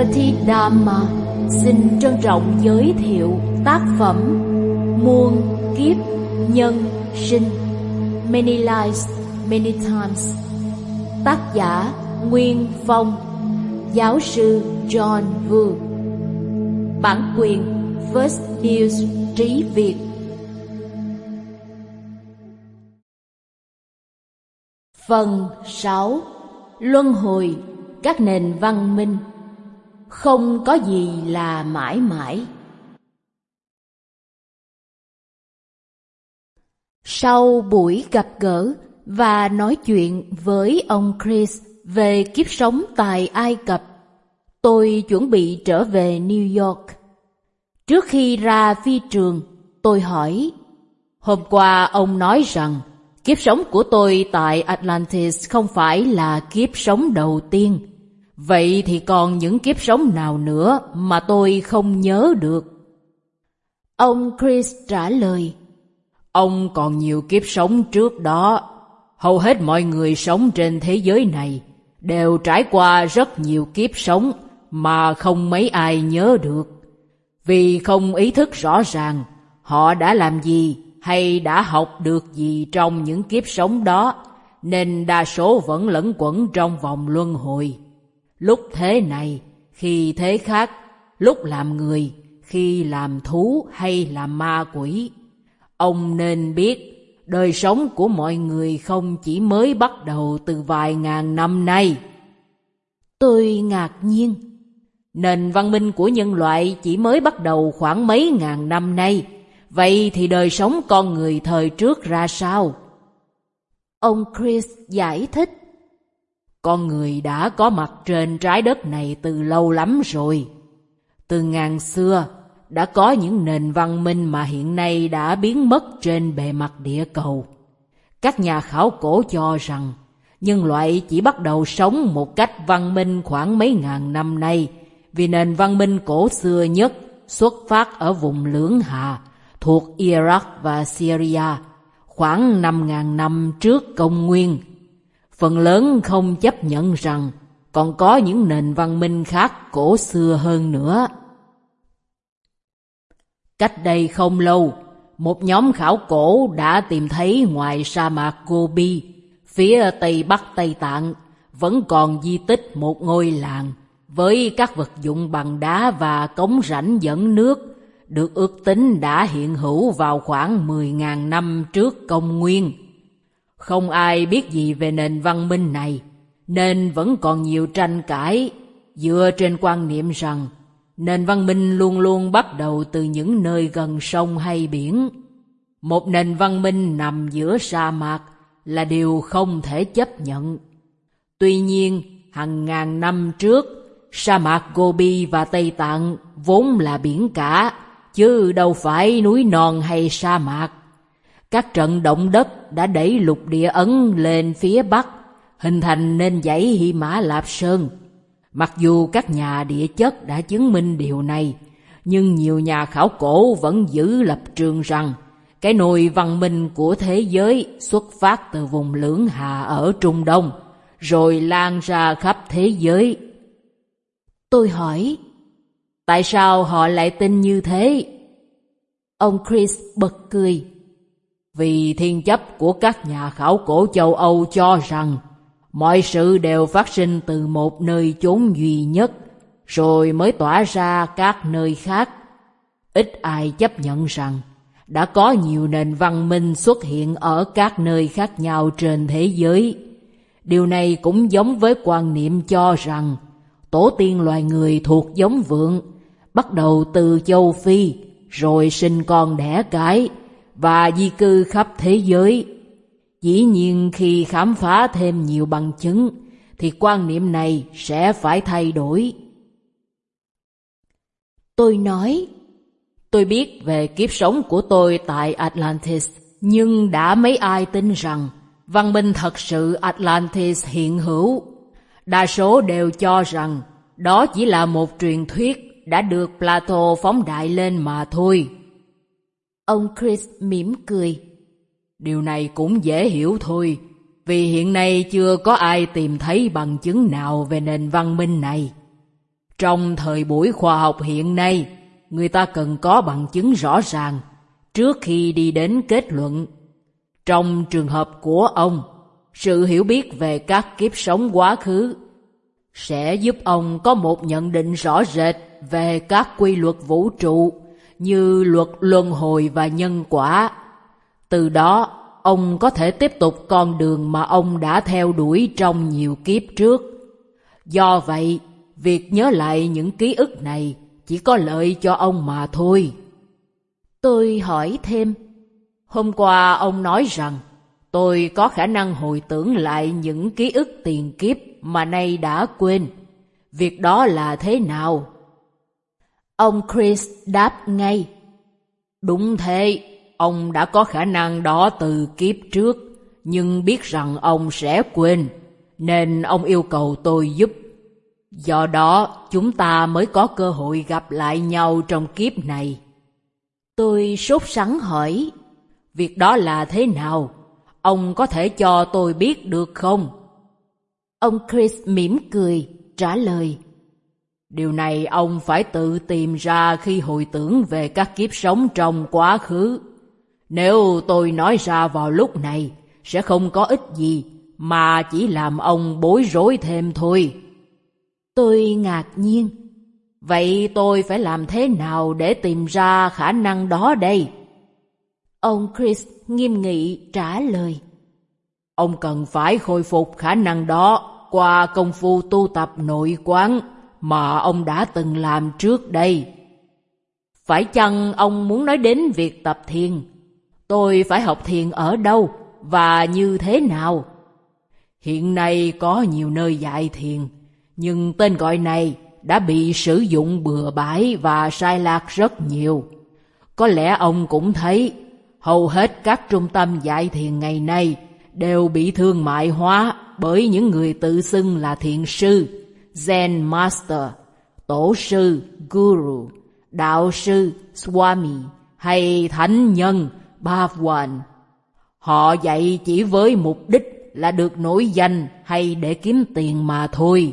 Natidhamma xin trân trọng giới thiệu tác phẩm Muôn Kiếp Nhân Sinh, Many Lives, Many Times. Tác giả Nguyên Phong, giáo sư John Vu. Bản quyền First News Trí Việt. Phần 6. Luân hồi các nền văn minh. Không có gì là mãi mãi. Sau buổi gặp gỡ và nói chuyện với ông Chris về kiếp sống tại Ai Cập, tôi chuẩn bị trở về New York. Trước khi ra phi trường, tôi hỏi: hôm qua ông nói rằng kiếp sống của tôi tại Atlantis không phải là kiếp sống đầu tiên. Vậy thì còn những kiếp sống nào nữa mà tôi không nhớ được? Ông Chris trả lời: ông còn nhiều kiếp sống trước đó. Hầu hết mọi người sống trên thế giới này đều trải qua rất nhiều kiếp sống mà không mấy ai nhớ được. Vì không ý thức rõ ràng họ đã làm gì hay đã học được gì trong những kiếp sống đó, nên đa số vẫn lẫn quẩn trong vòng luân hồi. Lúc thế này, khi thế khác, lúc làm người, khi làm thú hay làm ma quỷ. Ông nên biết, đời sống của mọi người không chỉ mới bắt đầu từ vài ngàn năm nay. Tôi ngạc nhiên. Nền văn minh của nhân loại chỉ mới bắt đầu khoảng mấy ngàn năm nay. Vậy thì đời sống con người thời trước ra sao? Ông Chris giải thích: con người đã có mặt trên trái đất này từ lâu lắm rồi. Từ ngàn xưa, đã có những nền văn minh mà hiện nay đã biến mất trên bề mặt địa cầu. Các nhà khảo cổ cho rằng nhân loại chỉ bắt đầu sống một cách văn minh khoảng mấy ngàn năm nay, vì nền văn minh cổ xưa nhất xuất phát ở vùng Lưỡng Hà thuộc Iraq và Syria khoảng 5.000 năm trước công nguyên. Phần lớn không chấp nhận rằng còn có những nền văn minh khác cổ xưa hơn nữa. Cách đây không lâu, một nhóm khảo cổ đã tìm thấy ngoài sa mạc Gobi, phía tây bắc Tây Tạng, vẫn còn di tích một ngôi làng với các vật dụng bằng đá và cống rãnh dẫn nước, được ước tính đã hiện hữu vào khoảng 10.000 năm trước công nguyên. Không ai biết gì về nền văn minh này, nên vẫn còn nhiều tranh cãi dựa trên quan niệm rằng nền văn minh luôn luôn bắt đầu từ những nơi gần sông hay biển. Một nền văn minh nằm giữa sa mạc là điều không thể chấp nhận. Tuy nhiên, hàng ngàn năm trước, sa mạc Gobi và Tây Tạng vốn là biển cả, chứ đâu phải núi non hay sa mạc. Các trận động đất đã đẩy lục địa Ấn lên phía bắc, hình thành nên dãy Hy Mã Lạp Sơn. Mặc dù các nhà địa chất đã chứng minh điều này, nhưng nhiều nhà khảo cổ vẫn giữ lập trường rằng cái nồi văn minh của thế giới xuất phát từ vùng Lưỡng Hà ở Trung Đông, rồi lan ra khắp thế giới. Tôi hỏi: tại sao họ lại tin như thế? Ông Chris bật cười: vì thiên chấp của các nhà khảo cổ châu Âu cho rằng mọi sự đều phát sinh từ một nơi chốn duy nhất, rồi mới tỏa ra các nơi khác. Ít ai chấp nhận rằng đã có nhiều nền văn minh xuất hiện ở các nơi khác nhau trên thế giới. Điều này cũng giống với quan niệm cho rằng tổ tiên loài người thuộc giống vượn, bắt đầu từ châu Phi, rồi sinh con đẻ cái và di cư khắp thế giới. Dĩ nhiên khi khám phá thêm nhiều bằng chứng thì quan niệm này sẽ phải thay đổi. Tôi nói: tôi biết về kiếp sống của tôi tại Atlantis, nhưng đã mấy ai tin rằng văn minh thật sự Atlantis hiện hữu. Đa số đều cho rằng đó chỉ là một truyền thuyết đã được Plato phóng đại lên mà thôi. Ông Chris mỉm cười: điều này cũng dễ hiểu thôi, vì hiện nay chưa có ai tìm thấy bằng chứng nào về nền văn minh này. Trong thời buổi khoa học hiện nay, người ta cần có bằng chứng rõ ràng trước khi đi đến kết luận. Trong trường hợp của ông, sự hiểu biết về các kiếp sống quá khứ sẽ giúp ông có một nhận định rõ rệt về các quy luật vũ trụ như luật luân hồi và nhân quả. Từ đó, ông có thể tiếp tục con đường mà ông đã theo đuổi trong nhiều kiếp trước. Do vậy, việc nhớ lại những ký ức này chỉ có lợi cho ông mà thôi. Tôi hỏi thêm, hôm qua ông nói rằng tôi có khả năng hồi tưởng lại những ký ức tiền kiếp mà nay đã quên. Việc đó là thế nào? Ông Chris đáp ngay, đúng thế, ông đã có khả năng đó từ kiếp trước, nhưng biết rằng ông sẽ quên, nên ông yêu cầu tôi giúp. Do đó, chúng ta mới có cơ hội gặp lại nhau trong kiếp này. Tôi sốt sắng hỏi, việc đó là thế nào? Ông có thể cho tôi biết được không? Ông Chris mỉm cười, trả lời, điều này ông phải tự tìm ra khi hồi tưởng về các kiếp sống trong quá khứ. Nếu tôi nói ra vào lúc này, sẽ không có ích gì, mà chỉ làm ông bối rối thêm thôi. Tôi ngạc nhiên, vậy tôi phải làm thế nào để tìm ra khả năng đó đây? Ông Chris nghiêm nghị trả lời, ông cần phải khôi phục khả năng đó qua công phu tu tập nội quán mà ông đã từng làm trước đây. Phải chăng ông muốn nói đến việc tập thiền? Tôi phải học thiền ở đâu và như thế nào? Hiện nay có nhiều nơi dạy thiền, nhưng tên gọi này đã bị sử dụng bừa bãi và sai lạc rất nhiều. Có lẽ ông cũng thấy, hầu hết các trung tâm dạy thiền ngày nay đều bị thương mại hóa bởi những người tự xưng là thiền sư, Zen Master, tổ sư, Guru, đạo sư, Swami hay thánh nhân, Bhagwan. Họ dạy chỉ với mục đích là được nổi danh hay để kiếm tiền mà thôi.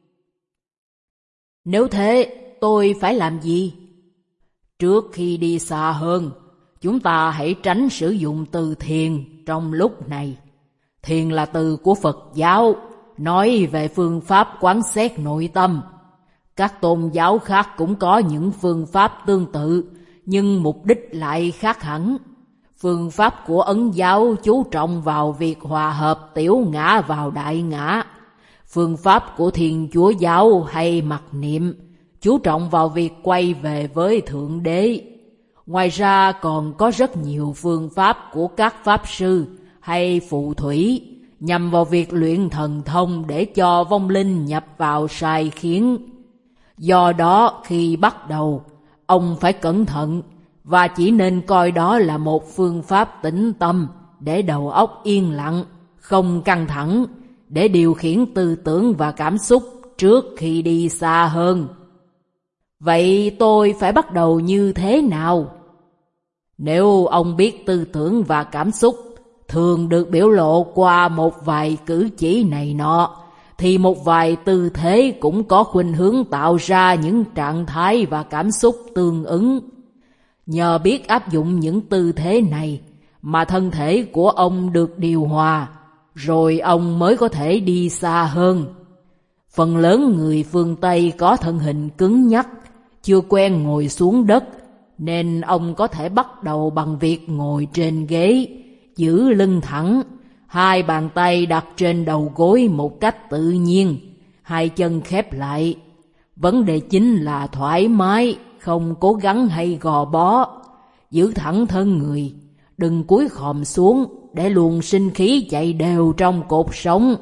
Nếu thế, tôi phải làm gì? Trước khi đi xa hơn, chúng ta hãy tránh sử dụng từ thiền trong lúc này. Thiền là từ của Phật giáo, nói về phương pháp quán xét nội tâm. Các tôn giáo khác cũng có những phương pháp tương tự, nhưng mục đích lại khác hẳn. Phương pháp của Ấn giáo chú trọng vào việc hòa hợp tiểu ngã vào đại ngã. Phương pháp của Thiên Chúa giáo hay mặc niệm chú trọng vào việc quay về với Thượng Đế. Ngoài ra còn có rất nhiều phương pháp của các pháp sư hay phù thủy nhằm vào việc luyện thần thông để cho vong linh nhập vào sai khiến. Do đó khi bắt đầu, ông phải cẩn thận và chỉ nên coi đó là một phương pháp tĩnh tâm để đầu óc yên lặng, không căng thẳng, để điều khiển tư tưởng và cảm xúc trước khi đi xa hơn. Vậy tôi phải bắt đầu như thế nào? Nếu ông biết tư tưởng và cảm xúc thường được biểu lộ qua một vài cử chỉ này nọ, thì một vài tư thế cũng có khuynh hướng tạo ra những trạng thái và cảm xúc tương ứng. Nhờ biết áp dụng những tư thế này mà thân thể của ông được điều hòa, rồi ông mới có thể đi xa hơn. Phần lớn người phương Tây có thân hình cứng nhắc, chưa quen ngồi xuống đất, nên ông có thể bắt đầu bằng việc ngồi trên ghế, giữ lưng thẳng, hai bàn tay đặt trên đầu gối một cách tự nhiên, hai chân khép lại. Vấn đề chính là thoải mái, không cố gắng hay gò bó. Giữ thẳng thân người, đừng cúi khom xuống để luồng sinh khí chạy đều trong cột sống.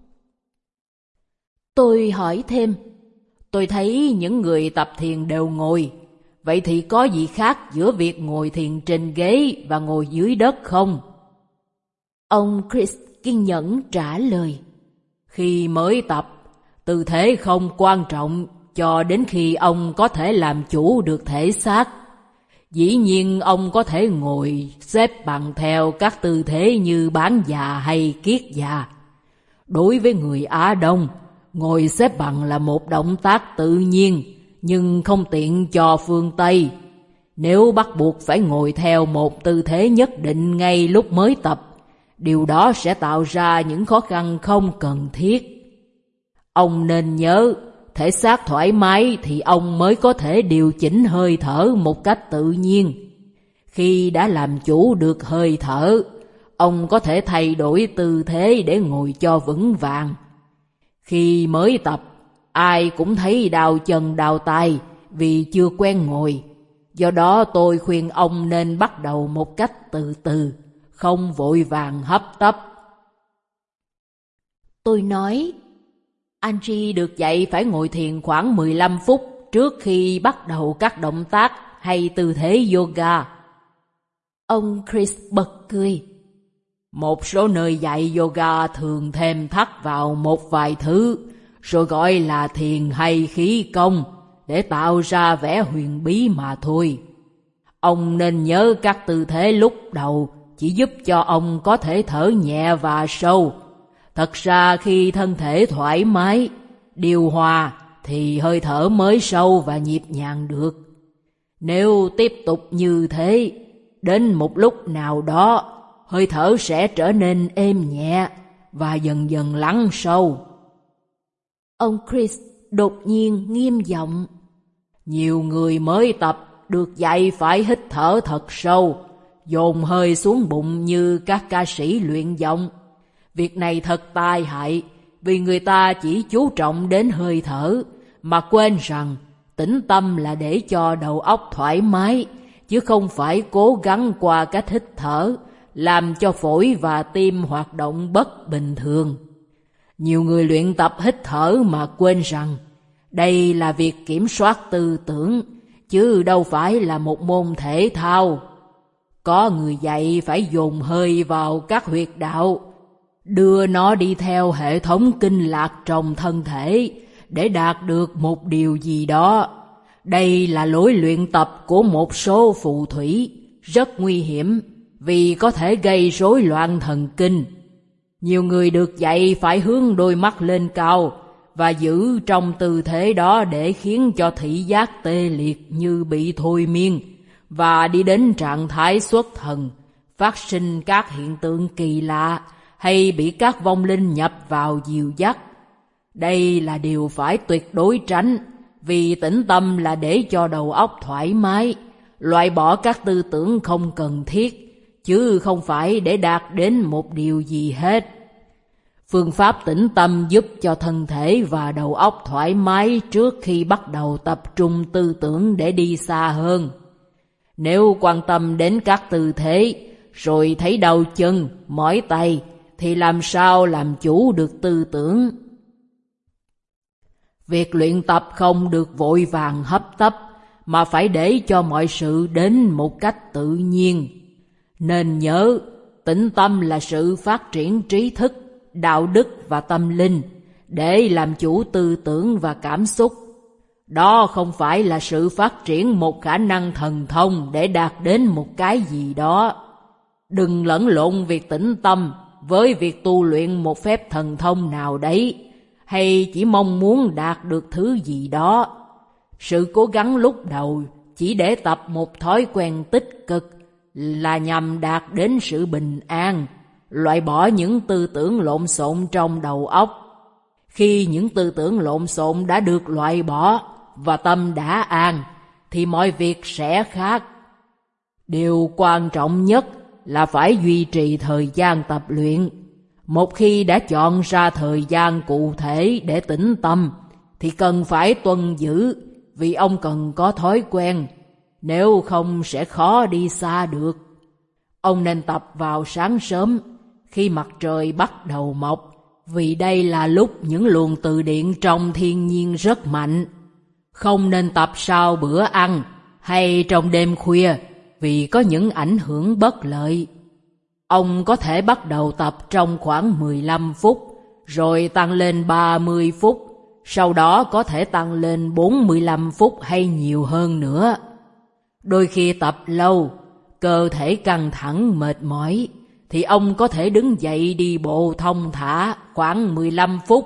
Tôi hỏi thêm, tôi thấy những người tập thiền đều ngồi, vậy thì có gì khác giữa việc ngồi thiền trên ghế và ngồi dưới đất không? Ông Chris kiên nhẫn trả lời, khi mới tập, tư thế không quan trọng cho đến khi ông có thể làm chủ được thể xác. Dĩ nhiên ông có thể ngồi xếp bằng theo các tư thế như bán già hay kiết già. Đối với người Á Đông, ngồi xếp bằng là một động tác tự nhiên, nhưng không tiện cho phương Tây. Nếu bắt buộc phải ngồi theo một tư thế nhất định ngay lúc mới tập, điều đó sẽ tạo ra những khó khăn không cần thiết. Ông nên nhớ, thể xác thoải mái thì ông mới có thể điều chỉnh hơi thở một cách tự nhiên. Khi đã làm chủ được hơi thở, ông có thể thay đổi tư thế để ngồi cho vững vàng. Khi mới tập, ai cũng thấy đau chân đau tay vì chưa quen ngồi. Do đó tôi khuyên ông nên bắt đầu một cách từ từ, không vội vàng hấp tấp. Tôi nói, Angie được dạy phải ngồi thiền khoảng 15 phút trước khi bắt đầu các động tác hay tư thế yoga. Ông Chris bật cười. Một số nơi dạy yoga thường thêm thắt vào một vài thứ, rồi gọi là thiền hay khí công, để tạo ra vẻ huyền bí mà thôi. Ông nên nhớ các tư thế lúc đầu chỉ giúp cho ông có thể thở nhẹ và sâu. Thật ra khi thân thể thoải mái, điều hòa, thì hơi thở mới sâu và nhịp nhàng được. Nếu tiếp tục như thế, đến một lúc nào đó, hơi thở sẽ trở nên êm nhẹ và dần dần lắng sâu. Ông Chris đột nhiên nghiêm giọng. Nhiều người mới tập được dạy phải hít thở thật sâu, dồn hơi xuống bụng như các ca sĩ luyện giọng. Việc này thật tai hại, vì người ta chỉ chú trọng đến hơi thở, mà quên rằng tĩnh tâm là để cho đầu óc thoải mái, chứ không phải cố gắng qua cách hít thở, làm cho phổi và tim hoạt động bất bình thường. Nhiều người luyện tập hít thở mà quên rằng đây là việc kiểm soát tư tưởng, chứ đâu phải là một môn thể thao. Có người dạy phải dồn hơi vào các huyệt đạo, đưa nó đi theo hệ thống kinh lạc trong thân thể để đạt được một điều gì đó. Đây là lối luyện tập của một số phù thủy, rất nguy hiểm vì có thể gây rối loạn thần kinh. Nhiều người được dạy phải hướng đôi mắt lên cao và giữ trong tư thế đó để khiến cho thị giác tê liệt như bị thôi miên và đi đến trạng thái xuất thần, phát sinh các hiện tượng kỳ lạ hay bị các vong linh nhập vào dìu dắt. Đây là điều phải tuyệt đối tránh, vì tĩnh tâm là để cho đầu óc thoải mái, loại bỏ các tư tưởng không cần thiết, chứ không phải để đạt đến một điều gì hết. Phương pháp tĩnh tâm giúp cho thân thể và đầu óc thoải mái trước khi bắt đầu tập trung tư tưởng để đi xa hơn. Nếu quan tâm đến các tư thế, rồi thấy đau chân, mỏi tay, thì làm sao làm chủ được tư tưởng? Việc luyện tập không được vội vàng hấp tấp, mà phải để cho mọi sự đến một cách tự nhiên. Nên nhớ, tĩnh tâm là sự phát triển trí thức, đạo đức và tâm linh, để làm chủ tư tưởng và cảm xúc. Đó không phải là sự phát triển một khả năng thần thông để đạt đến một cái gì đó. Đừng lẫn lộn việc tĩnh tâm với việc tu luyện một phép thần thông nào đấy, hay chỉ mong muốn đạt được thứ gì đó. Sự cố gắng lúc đầu chỉ để tập một thói quen tích cực là nhằm đạt đến sự bình an, loại bỏ những tư tưởng lộn xộn trong đầu óc. Khi những tư tưởng lộn xộn đã được loại bỏ và tâm đã an, thì mọi việc sẽ khác. Điều quan trọng nhất là phải duy trì thời gian tập luyện. Một khi đã chọn ra thời gian cụ thể để tĩnh tâm, thì cần phải tuân giữ, vì ông cần có thói quen, nếu không sẽ khó đi xa được. Ông nên tập vào sáng sớm, khi mặt trời bắt đầu mọc, vì đây là lúc những luồng từ điện trong thiên nhiên rất mạnh. Không nên tập sau bữa ăn hay trong đêm khuya, vì có những ảnh hưởng bất lợi. Ông có thể bắt đầu tập trong khoảng 15 phút, rồi tăng lên 30 phút, sau đó có thể tăng lên 45 phút hay nhiều hơn nữa. Đôi khi tập lâu, cơ thể căng thẳng mệt mỏi, thì ông có thể đứng dậy đi bộ thong thả khoảng 15 phút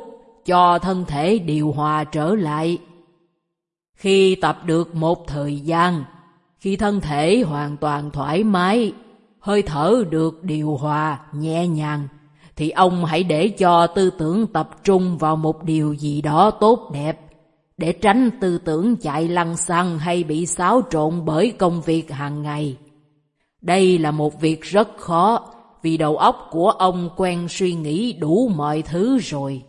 cho thân thể điều hòa trở lại. Khi tập được một thời gian, khi thân thể hoàn toàn thoải mái, hơi thở được điều hòa, nhẹ nhàng, thì ông hãy để cho tư tưởng tập trung vào một điều gì đó tốt đẹp, để tránh tư tưởng chạy lăng xăng hay bị xáo trộn bởi công việc hàng ngày. Đây là một việc rất khó, vì đầu óc của ông quen suy nghĩ đủ mọi thứ rồi.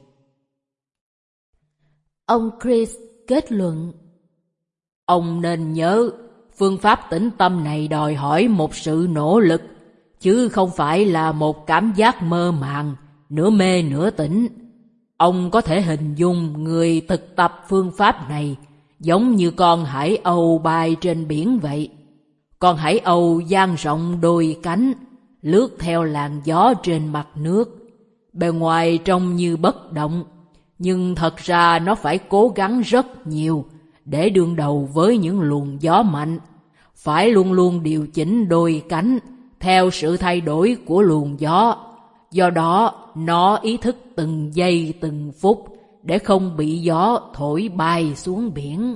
Ông Chris kết luận. Ông nên nhớ, phương pháp tĩnh tâm này đòi hỏi một sự nỗ lực, chứ không phải là một cảm giác mơ màng, nửa mê nửa tỉnh. Ông có thể hình dung người thực tập phương pháp này giống như con hải âu bay trên biển vậy. Con hải âu dang rộng đôi cánh, lướt theo làn gió trên mặt nước. Bề ngoài trông như bất động, nhưng thật ra nó phải cố gắng rất nhiều để đương đầu với những luồng gió mạnh, phải luôn luôn điều chỉnh đôi cánh theo sự thay đổi của luồng gió. Do đó, nó ý thức từng giây từng phút để không bị gió thổi bay xuống biển.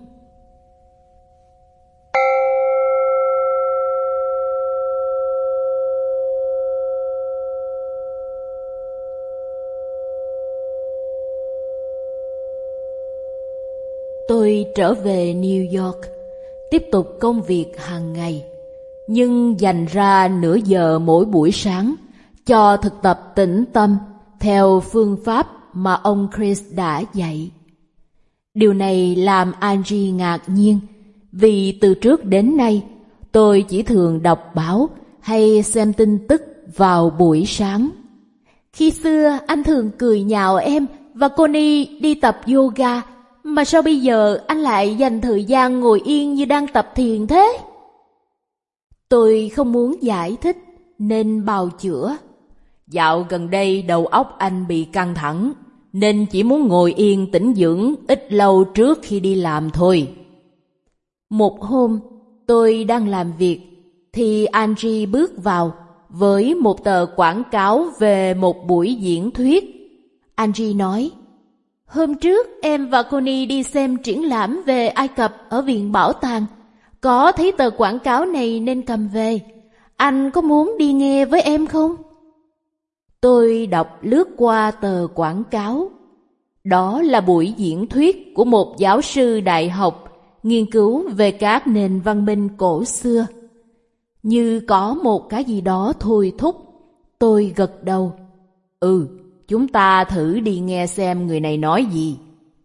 Tôi trở về New York, tiếp tục công việc hàng ngày, nhưng dành ra nửa giờ mỗi buổi sáng cho thực tập tĩnh tâm theo phương pháp mà ông Chris đã dạy. Điều này làm Angie ngạc nhiên, vì từ trước đến nay tôi chỉ thường đọc báo hay xem tin tức vào buổi sáng. Khi xưa anh thường cười nhạo em và Connie đi tập yoga, mà sao bây giờ anh lại dành thời gian ngồi yên như đang tập thiền thế? Tôi không muốn giải thích nên bào chữa. Dạo gần đây đầu óc anh bị căng thẳng, nên chỉ muốn ngồi yên tĩnh dưỡng ít lâu trước khi đi làm thôi. Một hôm, tôi đang làm việc, thì Angie bước vào với một tờ quảng cáo về một buổi diễn thuyết. Angie nói, hôm trước em và Connie đi xem triển lãm về Ai Cập ở Viện Bảo tàng. Có thấy tờ quảng cáo này nên cầm về. Anh có muốn đi nghe với em không? Tôi đọc lướt qua tờ quảng cáo. Đó là buổi diễn thuyết của một giáo sư đại học nghiên cứu về các nền văn minh cổ xưa. Như có một cái gì đó thôi thúc, tôi gật đầu. Chúng ta thử đi nghe xem người này nói gì.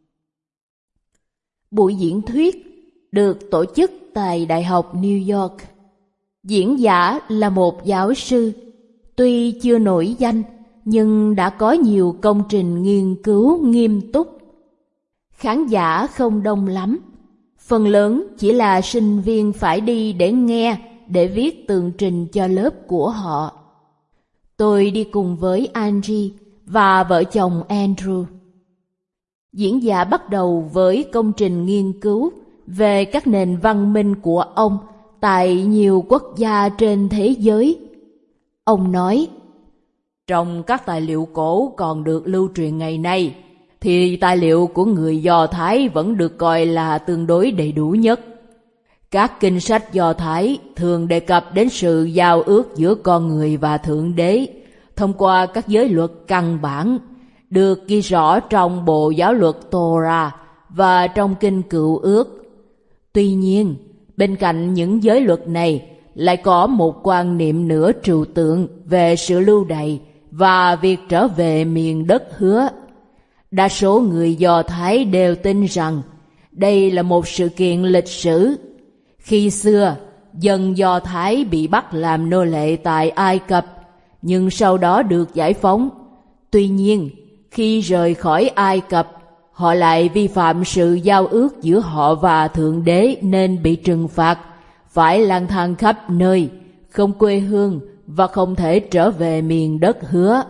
Buổi diễn thuyết được tổ chức tại Đại học New York. Diễn giả là một giáo sư, tuy chưa nổi danh nhưng đã có nhiều công trình nghiên cứu nghiêm túc. Khán giả không đông lắm, phần lớn chỉ là sinh viên phải đi để nghe, để viết tường trình cho lớp của họ. Tôi đi cùng với Angie và vợ chồng Andrew. Diễn giả bắt đầu với công trình nghiên cứu về các nền văn minh của ông tại nhiều quốc gia trên thế giới. Ông nói, trong các tài liệu cổ còn được lưu truyền ngày nay, thì tài liệu của người Do Thái vẫn được coi là tương đối đầy đủ nhất. Các kinh sách Do Thái thường đề cập đến sự giao ước giữa con người và Thượng Đế thông qua các giới luật căn bản, được ghi rõ trong bộ giáo luật Torah và trong kinh Cựu Ước. Tuy nhiên, bên cạnh những giới luật này, lại có một quan niệm nửa trừu tượng về sự lưu đày và việc trở về miền đất hứa. Đa số người Do Thái đều tin rằng đây là một sự kiện lịch sử. Khi xưa, dân Do Thái bị bắt làm nô lệ tại Ai Cập, nhưng sau đó được giải phóng. Tuy nhiên, khi rời khỏi Ai Cập, họ lại vi phạm sự giao ước giữa họ và Thượng Đế nên bị trừng phạt, phải lang thang khắp nơi, không quê hương và không thể trở về miền đất hứa.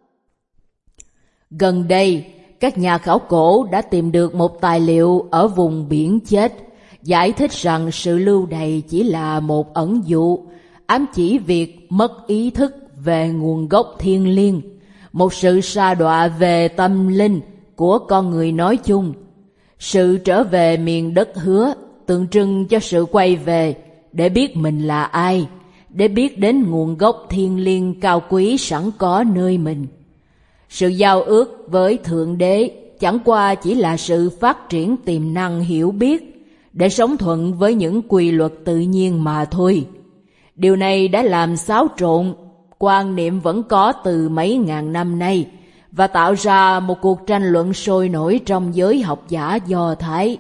Gần đây, các nhà khảo cổ đã tìm được một tài liệu ở vùng biển chết, giải thích rằng sự lưu đày chỉ là một ẩn dụ, ám chỉ việc mất ý thức về nguồn gốc thiêng liêng, một sự sa đọa về tâm linh của con người nói chung. Sự trở về miền đất hứa tượng trưng cho sự quay về để biết mình là ai, để biết đến nguồn gốc thiêng liêng cao quý sẵn có nơi mình. Sự giao ước với Thượng Đế chẳng qua chỉ là sự phát triển tiềm năng hiểu biết để sống thuận với những quy luật tự nhiên mà thôi. Điều này đã làm xáo trộn quan niệm vẫn có từ mấy ngàn năm nay và tạo ra một cuộc tranh luận sôi nổi trong giới học giả Do Thái.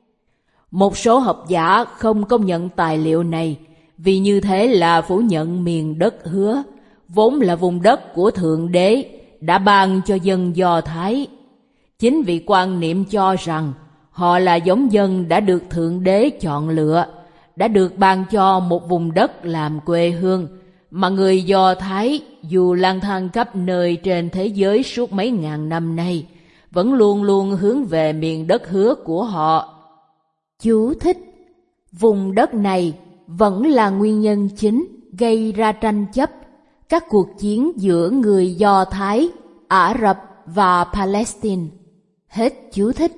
Một số học giả không công nhận tài liệu này vì như thế là phủ nhận miền đất hứa, vốn là vùng đất của Thượng Đế đã ban cho dân Do Thái. Chính vì quan niệm cho rằng họ là giống dân đã được Thượng Đế chọn lựa, đã được ban cho một vùng đất làm quê hương, mà người Do Thái dù lang thang khắp nơi trên thế giới suốt mấy ngàn năm nay vẫn luôn luôn hướng về miền đất hứa của họ. Chú thích: vùng đất này vẫn là nguyên nhân chính gây ra tranh chấp các cuộc chiến giữa người Do Thái, Ả Rập và Palestine. Hết chú thích.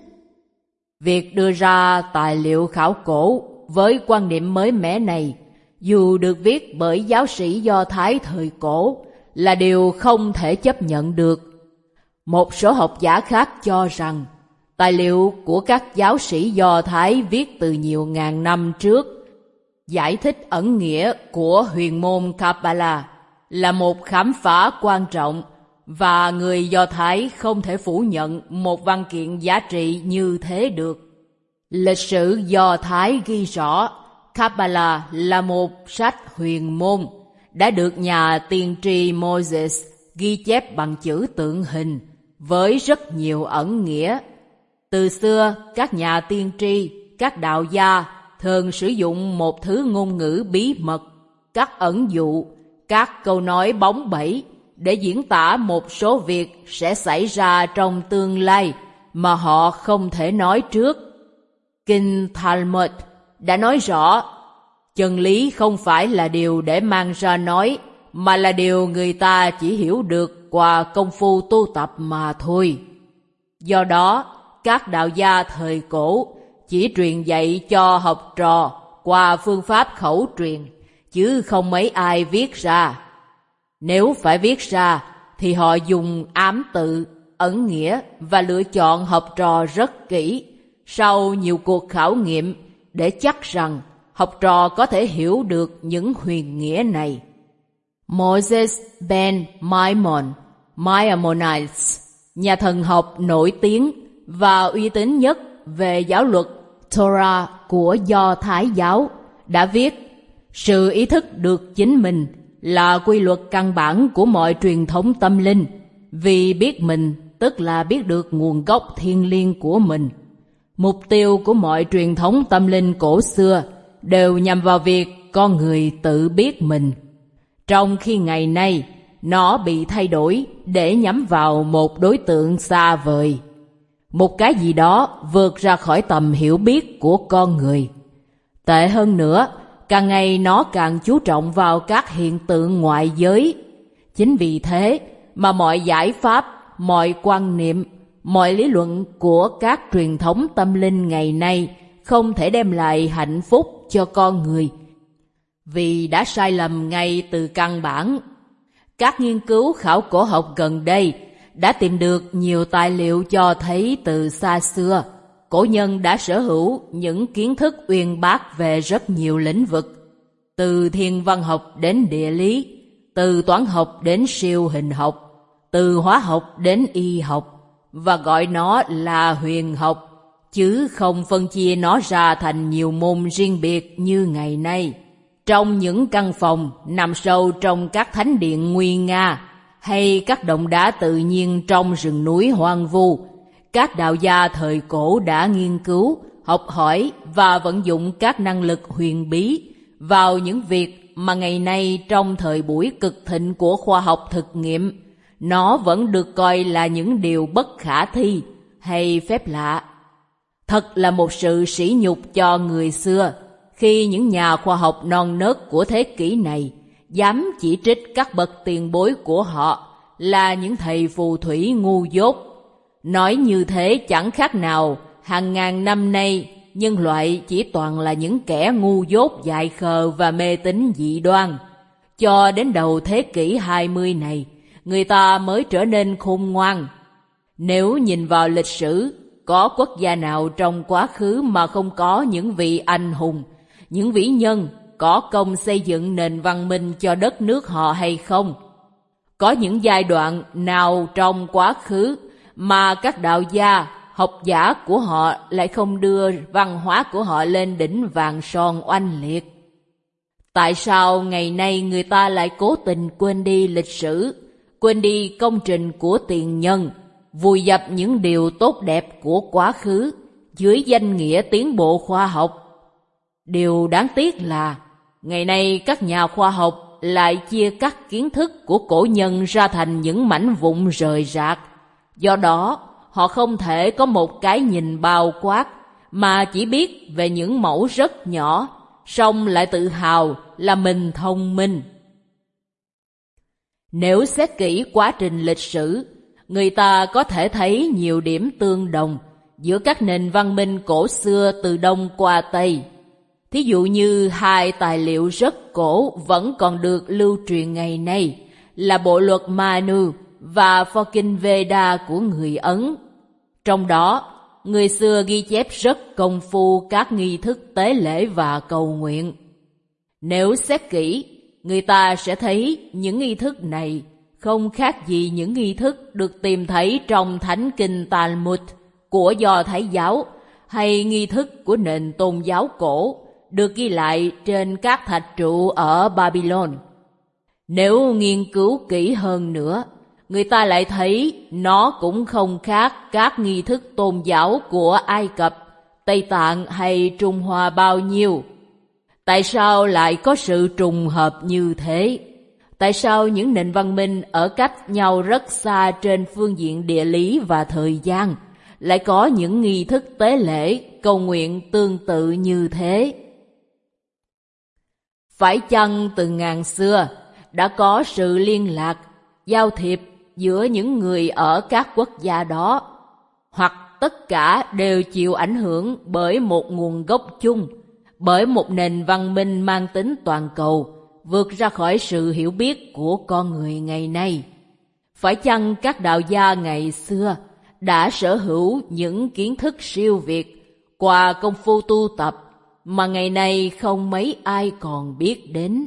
Việc đưa ra tài liệu khảo cổ với quan điểm mới mẻ này, dù được viết bởi giáo sĩ Do Thái thời cổ, là điều không thể chấp nhận được. Một số học giả khác cho rằng tài liệu của các giáo sĩ Do Thái viết từ nhiều ngàn năm trước giải thích ẩn nghĩa của huyền môn Kabbalah là một khám phá quan trọng, và người Do Thái không thể phủ nhận một văn kiện giá trị như thế được. Lịch sử Do Thái ghi rõ Kabbalah là một sách huyền môn đã được nhà tiên tri Moses ghi chép bằng chữ tượng hình với rất nhiều ẩn nghĩa. Từ xưa, các nhà tiên tri, các đạo gia thường sử dụng một thứ ngôn ngữ bí mật, các ẩn dụ, các câu nói bóng bẩy để diễn tả một số việc sẽ xảy ra trong tương lai mà họ không thể nói trước. Kinh Talmud đã nói rõ, chân lý không phải là điều để mang ra nói, mà là điều người ta chỉ hiểu được qua công phu tu tập mà thôi. Do đó, các đạo gia thời cổ chỉ truyền dạy cho học trò qua phương pháp khẩu truyền, chứ không mấy ai viết ra. Nếu phải viết ra, thì họ dùng ám tự, ẩn nghĩa và lựa chọn học trò rất kỹ, sau nhiều cuộc khảo nghiệm để chắc rằng học trò có thể hiểu được những huyền nghĩa này. Moses ben Maimonides, nhà thần học nổi tiếng và uy tín nhất về giáo luật Torah của Do Thái giáo, đã viết: sự ý thức được chính mình là quy luật căn bản của mọi truyền thống tâm linh, vì biết mình tức là biết được nguồn gốc thiêng liêng của mình. Mục tiêu của mọi truyền thống tâm linh cổ xưa đều nhằm vào việc con người tự biết mình, trong khi ngày nay nó bị thay đổi để nhắm vào một đối tượng xa vời, một cái gì đó vượt ra khỏi tầm hiểu biết của con người. Tệ hơn nữa, càng ngày nó càng chú trọng vào các hiện tượng ngoại giới. Chính vì thế mà mọi giải pháp, mọi quan niệm, mọi lý luận của các truyền thống tâm linh ngày nay không thể đem lại hạnh phúc cho con người, vì đã sai lầm ngay từ căn bản. Các nghiên cứu khảo cổ học gần đây đã tìm được nhiều tài liệu cho thấy từ xa xưa, cổ nhân đã sở hữu những kiến thức uyên bác về rất nhiều lĩnh vực, từ thiên văn học đến địa lý, từ toán học đến siêu hình học, từ hóa học đến y học, và gọi nó là huyền học, chứ không phân chia nó ra thành nhiều môn riêng biệt như ngày nay. Trong những căn phòng nằm sâu trong các thánh điện nguy nga, hay các động đá tự nhiên trong rừng núi hoang vu, các đạo gia thời cổ đã nghiên cứu, học hỏi và vận dụng các năng lực huyền bí vào những việc mà ngày nay trong thời buổi cực thịnh của khoa học thực nghiệm, nó vẫn được coi là những điều bất khả thi hay phép lạ. Thật là một sự sỉ nhục cho người xưa khi những nhà khoa học non nớt của thế kỷ này dám chỉ trích các bậc tiền bối của họ là những thầy phù thủy ngu dốt. Nói như thế chẳng khác nào hàng ngàn năm nay nhân loại chỉ toàn là những kẻ ngu dốt dại khờ và mê tín dị đoan. Cho đến đầu thế kỷ 20 này, người ta mới trở nên khôn ngoan. Nếu nhìn vào lịch sử, có quốc gia nào trong quá khứ mà không có những vị anh hùng, những vĩ nhân có công xây dựng nền văn minh cho đất nước họ hay không? Có những giai đoạn nào trong quá khứ mà các đạo gia, học giả của họ lại không đưa văn hóa của họ lên đỉnh vàng son oanh liệt? Tại sao ngày nay người ta lại cố tình quên đi lịch sử, quên đi công trình của tiền nhân, vùi dập những điều tốt đẹp của quá khứ dưới danh nghĩa tiến bộ khoa học? Điều đáng tiếc là ngày nay các nhà khoa học lại chia cắt kiến thức của cổ nhân ra thành những mảnh vụn rời rạc. Do đó, họ không thể có một cái nhìn bao quát, mà chỉ biết về những mẫu rất nhỏ, song lại tự hào là mình thông minh. Nếu xét kỹ quá trình lịch sử, người ta có thể thấy nhiều điểm tương đồng giữa các nền văn minh cổ xưa từ Đông qua Tây. Thí dụ như hai tài liệu rất cổ vẫn còn được lưu truyền ngày nay là bộ luật Manu và Phokhin Veda của người Ấn. Trong đó, người xưa ghi chép rất công phu các nghi thức tế lễ và cầu nguyện. Nếu xét kỹ, người ta sẽ thấy những nghi thức này không khác gì những nghi thức được tìm thấy trong Thánh Kinh Talmud của Do Thái giáo hay nghi thức của nền tôn giáo cổ được ghi lại trên các thạch trụ ở Babylon. Nếu nghiên cứu kỹ hơn nữa, người ta lại thấy nó cũng không khác các nghi thức tôn giáo của Ai Cập, Tây Tạng hay Trung Hoa bao nhiêu. Tại sao lại có sự trùng hợp như thế? Tại sao những nền văn minh ở cách nhau rất xa trên phương diện địa lý và thời gian lại có những nghi thức tế lễ, cầu nguyện tương tự như thế? Phải chăng từ ngàn xưa đã có sự liên lạc, giao thiệp giữa những người ở các quốc gia đó, hoặc tất cả đều chịu ảnh hưởng bởi một nguồn gốc chung, bởi một nền văn minh mang tính toàn cầu, vượt ra khỏi sự hiểu biết của con người ngày nay? Phải chăng các đạo gia ngày xưa đã sở hữu những kiến thức siêu việt qua công phu tu tập mà ngày nay không mấy ai còn biết đến?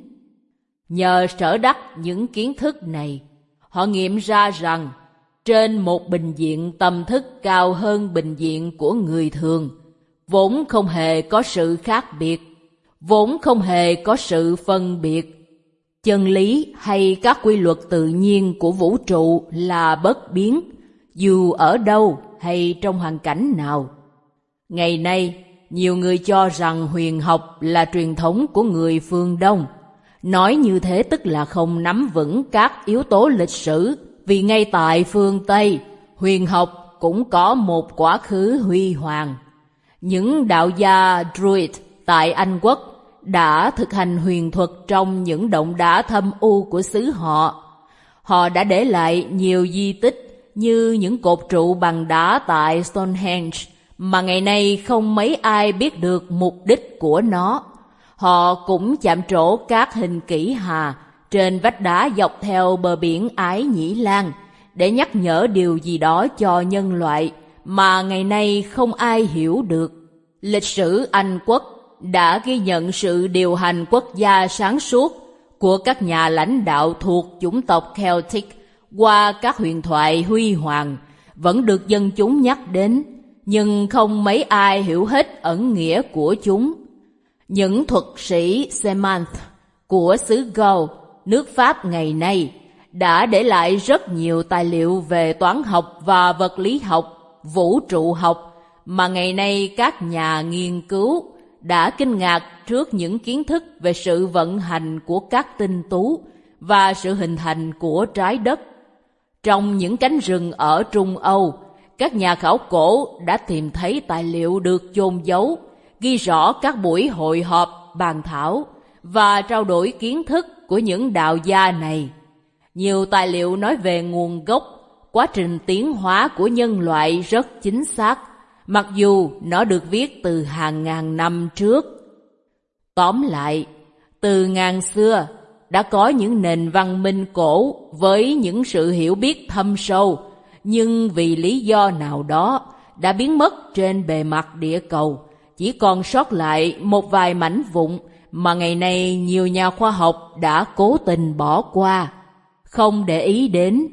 Nhờ sở đắc những kiến thức này, họ nghiệm ra rằng trên một bình diện tâm thức cao hơn bình diện của người thường, vốn không hề có sự khác biệt, vốn không hề có sự phân biệt. Chân lý hay các quy luật tự nhiên của vũ trụ là bất biến, dù ở đâu hay trong hoàn cảnh nào. Ngày nay, nhiều người cho rằng huyền học là truyền thống của người phương Đông. Nói như thế tức là không nắm vững các yếu tố lịch sử, vì ngay tại phương Tây, huyền học cũng có một quá khứ huy hoàng. Những đạo gia Druid tại Anh Quốc đã thực hành huyền thuật trong những động đá thâm u của xứ họ. Họ đã để lại nhiều di tích như những cột trụ bằng đá tại Stonehenge mà ngày nay không mấy ai biết được mục đích của nó. Họ cũng chạm trổ các hình kỷ hà trên vách đá dọc theo bờ biển Ái Nhĩ Lan để nhắc nhở điều gì đó cho nhân loại mà ngày nay không ai hiểu được. Lịch sử Anh Quốc đã ghi nhận sự điều hành quốc gia sáng suốt của các nhà lãnh đạo thuộc chủng tộc Celtic qua các huyền thoại huy hoàng, vẫn được dân chúng nhắc đến, nhưng không mấy ai hiểu hết ẩn nghĩa của chúng. Những thuật sĩ Semanth của xứ Gaul, nước Pháp ngày nay, đã để lại rất nhiều tài liệu về toán học và vật lý học, vũ trụ học mà ngày nay các nhà nghiên cứu đã kinh ngạc trước những kiến thức về sự vận hành của các tinh tú và sự hình thành của trái đất. Trong những cánh rừng ở Trung Âu, các nhà khảo cổ đã tìm thấy tài liệu được chôn giấu, ghi rõ các buổi hội họp, bàn thảo và trao đổi kiến thức của những đạo gia này. Nhiều tài liệu nói về nguồn gốc, quá trình tiến hóa của nhân loại rất chính xác, mặc dù nó được viết từ hàng ngàn năm trước. Tóm lại, từ ngàn xưa đã có những nền văn minh cổ với những sự hiểu biết thâm sâu, nhưng vì lý do nào đó đã biến mất trên bề mặt địa cầu, chỉ còn sót lại một vài mảnh vụn mà ngày nay nhiều nhà khoa học đã cố tình bỏ qua, không để ý đến.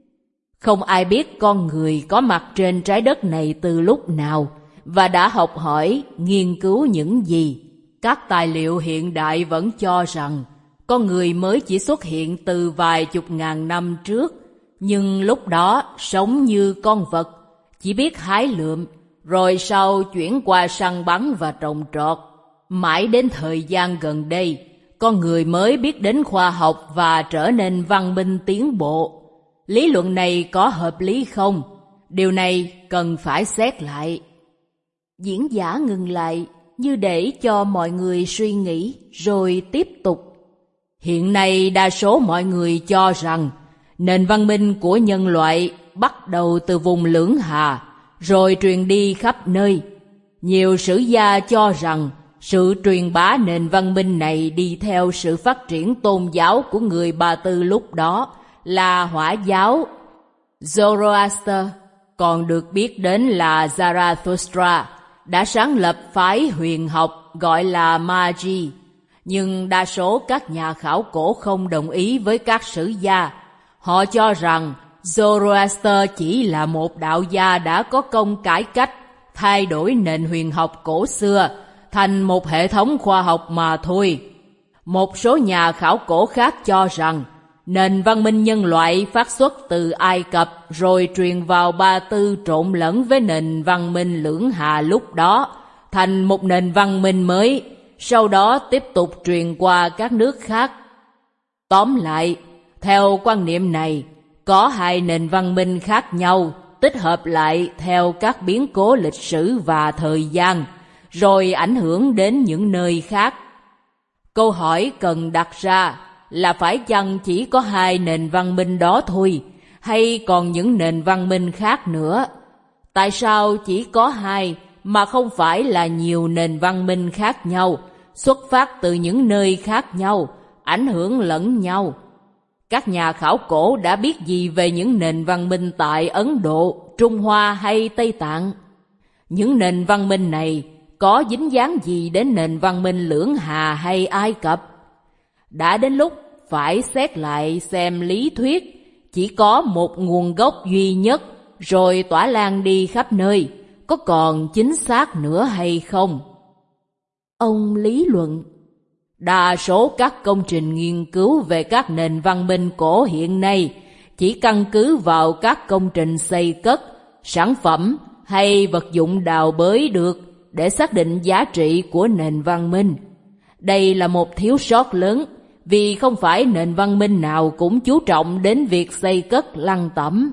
Không ai biết con người có mặt trên trái đất này từ lúc nào và đã học hỏi, nghiên cứu những gì. Các tài liệu hiện đại vẫn cho rằng con người mới chỉ xuất hiện từ vài chục ngàn năm trước, nhưng lúc đó sống như con vật, chỉ biết hái lượm, rồi sau chuyển qua săn bắn và trồng trọt. Mãi đến thời gian gần đây, con người mới biết đến khoa học và trở nên văn minh tiến bộ. Lý luận này có hợp lý không? Điều này cần phải xét lại. Diễn giả ngừng lại như để cho mọi người suy nghĩ rồi tiếp tục. Hiện nay đa số mọi người cho rằng nền văn minh của nhân loại bắt đầu từ vùng Lưỡng Hà, rồi truyền đi khắp nơi. Nhiều sử gia cho rằng sự truyền bá nền văn minh này đi theo sự phát triển tôn giáo của người Ba Tư lúc đó là Hỏa giáo. Zoroaster, còn được biết đến là Zarathustra, đã sáng lập phái huyền học gọi là Magi. Nhưng đa số các nhà khảo cổ không đồng ý với các sử gia. Họ cho rằng Zoroaster chỉ là một đạo gia đã có công cải cách, thay đổi nền huyền học cổ xưa thành một hệ thống khoa học mà thôi. Một số nhà khảo cổ khác cho rằng nền văn minh nhân loại phát xuất từ Ai Cập rồi truyền vào Ba Tư trộn lẫn với nền văn minh Lưỡng Hà lúc đó, thành một nền văn minh mới, sau đó tiếp tục truyền qua các nước khác. Tóm lại, theo quan niệm này, có hai nền văn minh khác nhau tích hợp lại theo các biến cố lịch sử và thời gian, rồi ảnh hưởng đến những nơi khác. Câu hỏi cần đặt ra là phải chăng chỉ có hai nền văn minh đó thôi, hay còn những nền văn minh khác nữa? Tại sao chỉ có hai mà không phải là nhiều nền văn minh khác nhau, xuất phát từ những nơi khác nhau, ảnh hưởng lẫn nhau? Các nhà khảo cổ đã biết gì về những nền văn minh tại Ấn Độ, Trung Hoa hay Tây Tạng? Những nền văn minh này có dính dáng gì đến nền văn minh Lưỡng Hà hay Ai Cập? Đã đến lúc phải xét lại xem lý thuyết chỉ có một nguồn gốc duy nhất rồi tỏa lan đi khắp nơi có còn chính xác nữa hay không? Ông lý luận, đa số các công trình nghiên cứu về các nền văn minh cổ hiện nay chỉ căn cứ vào các công trình xây cất, sản phẩm hay vật dụng đào bới được để xác định giá trị của nền văn minh. Đây là một thiếu sót lớn, vì không phải nền văn minh nào cũng chú trọng đến việc xây cất lăng tẩm.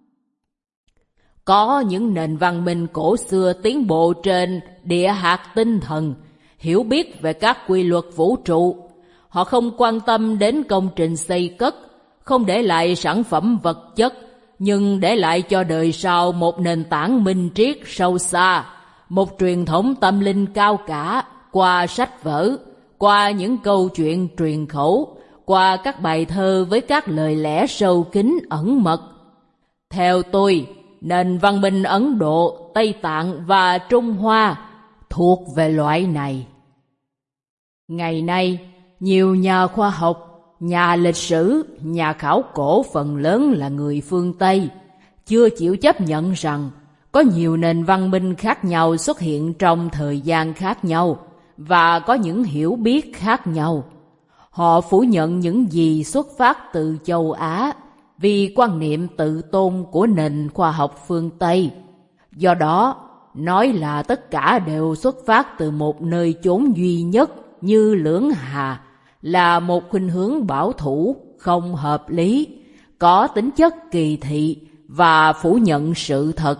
Có những nền văn minh cổ xưa tiến bộ trên địa hạt tinh thần, hiểu biết về các quy luật vũ trụ. Họ không quan tâm đến công trình xây cất, không để lại sản phẩm vật chất, nhưng để lại cho đời sau một nền tảng minh triết sâu xa, một truyền thống tâm linh cao cả qua sách vở, qua những câu chuyện truyền khẩu, qua các bài thơ với các lời lẽ sâu kín ẩn mật. Theo tôi, nền văn minh Ấn Độ, Tây Tạng và Trung Hoa thuộc về loại này. Ngày nay, nhiều nhà khoa học, nhà lịch sử, nhà khảo cổ phần lớn là người phương Tây, chưa chịu chấp nhận rằng có nhiều nền văn minh khác nhau xuất hiện trong thời gian khác nhau và có những hiểu biết khác nhau. Họ phủ nhận những gì xuất phát từ châu Á vì quan niệm tự tôn của nền khoa học phương Tây. Do đó, nói là tất cả đều xuất phát từ một nơi chốn duy nhất như Lưỡng Hà là một khuynh hướng bảo thủ, không hợp lý, có tính chất kỳ thị và phủ nhận sự thật.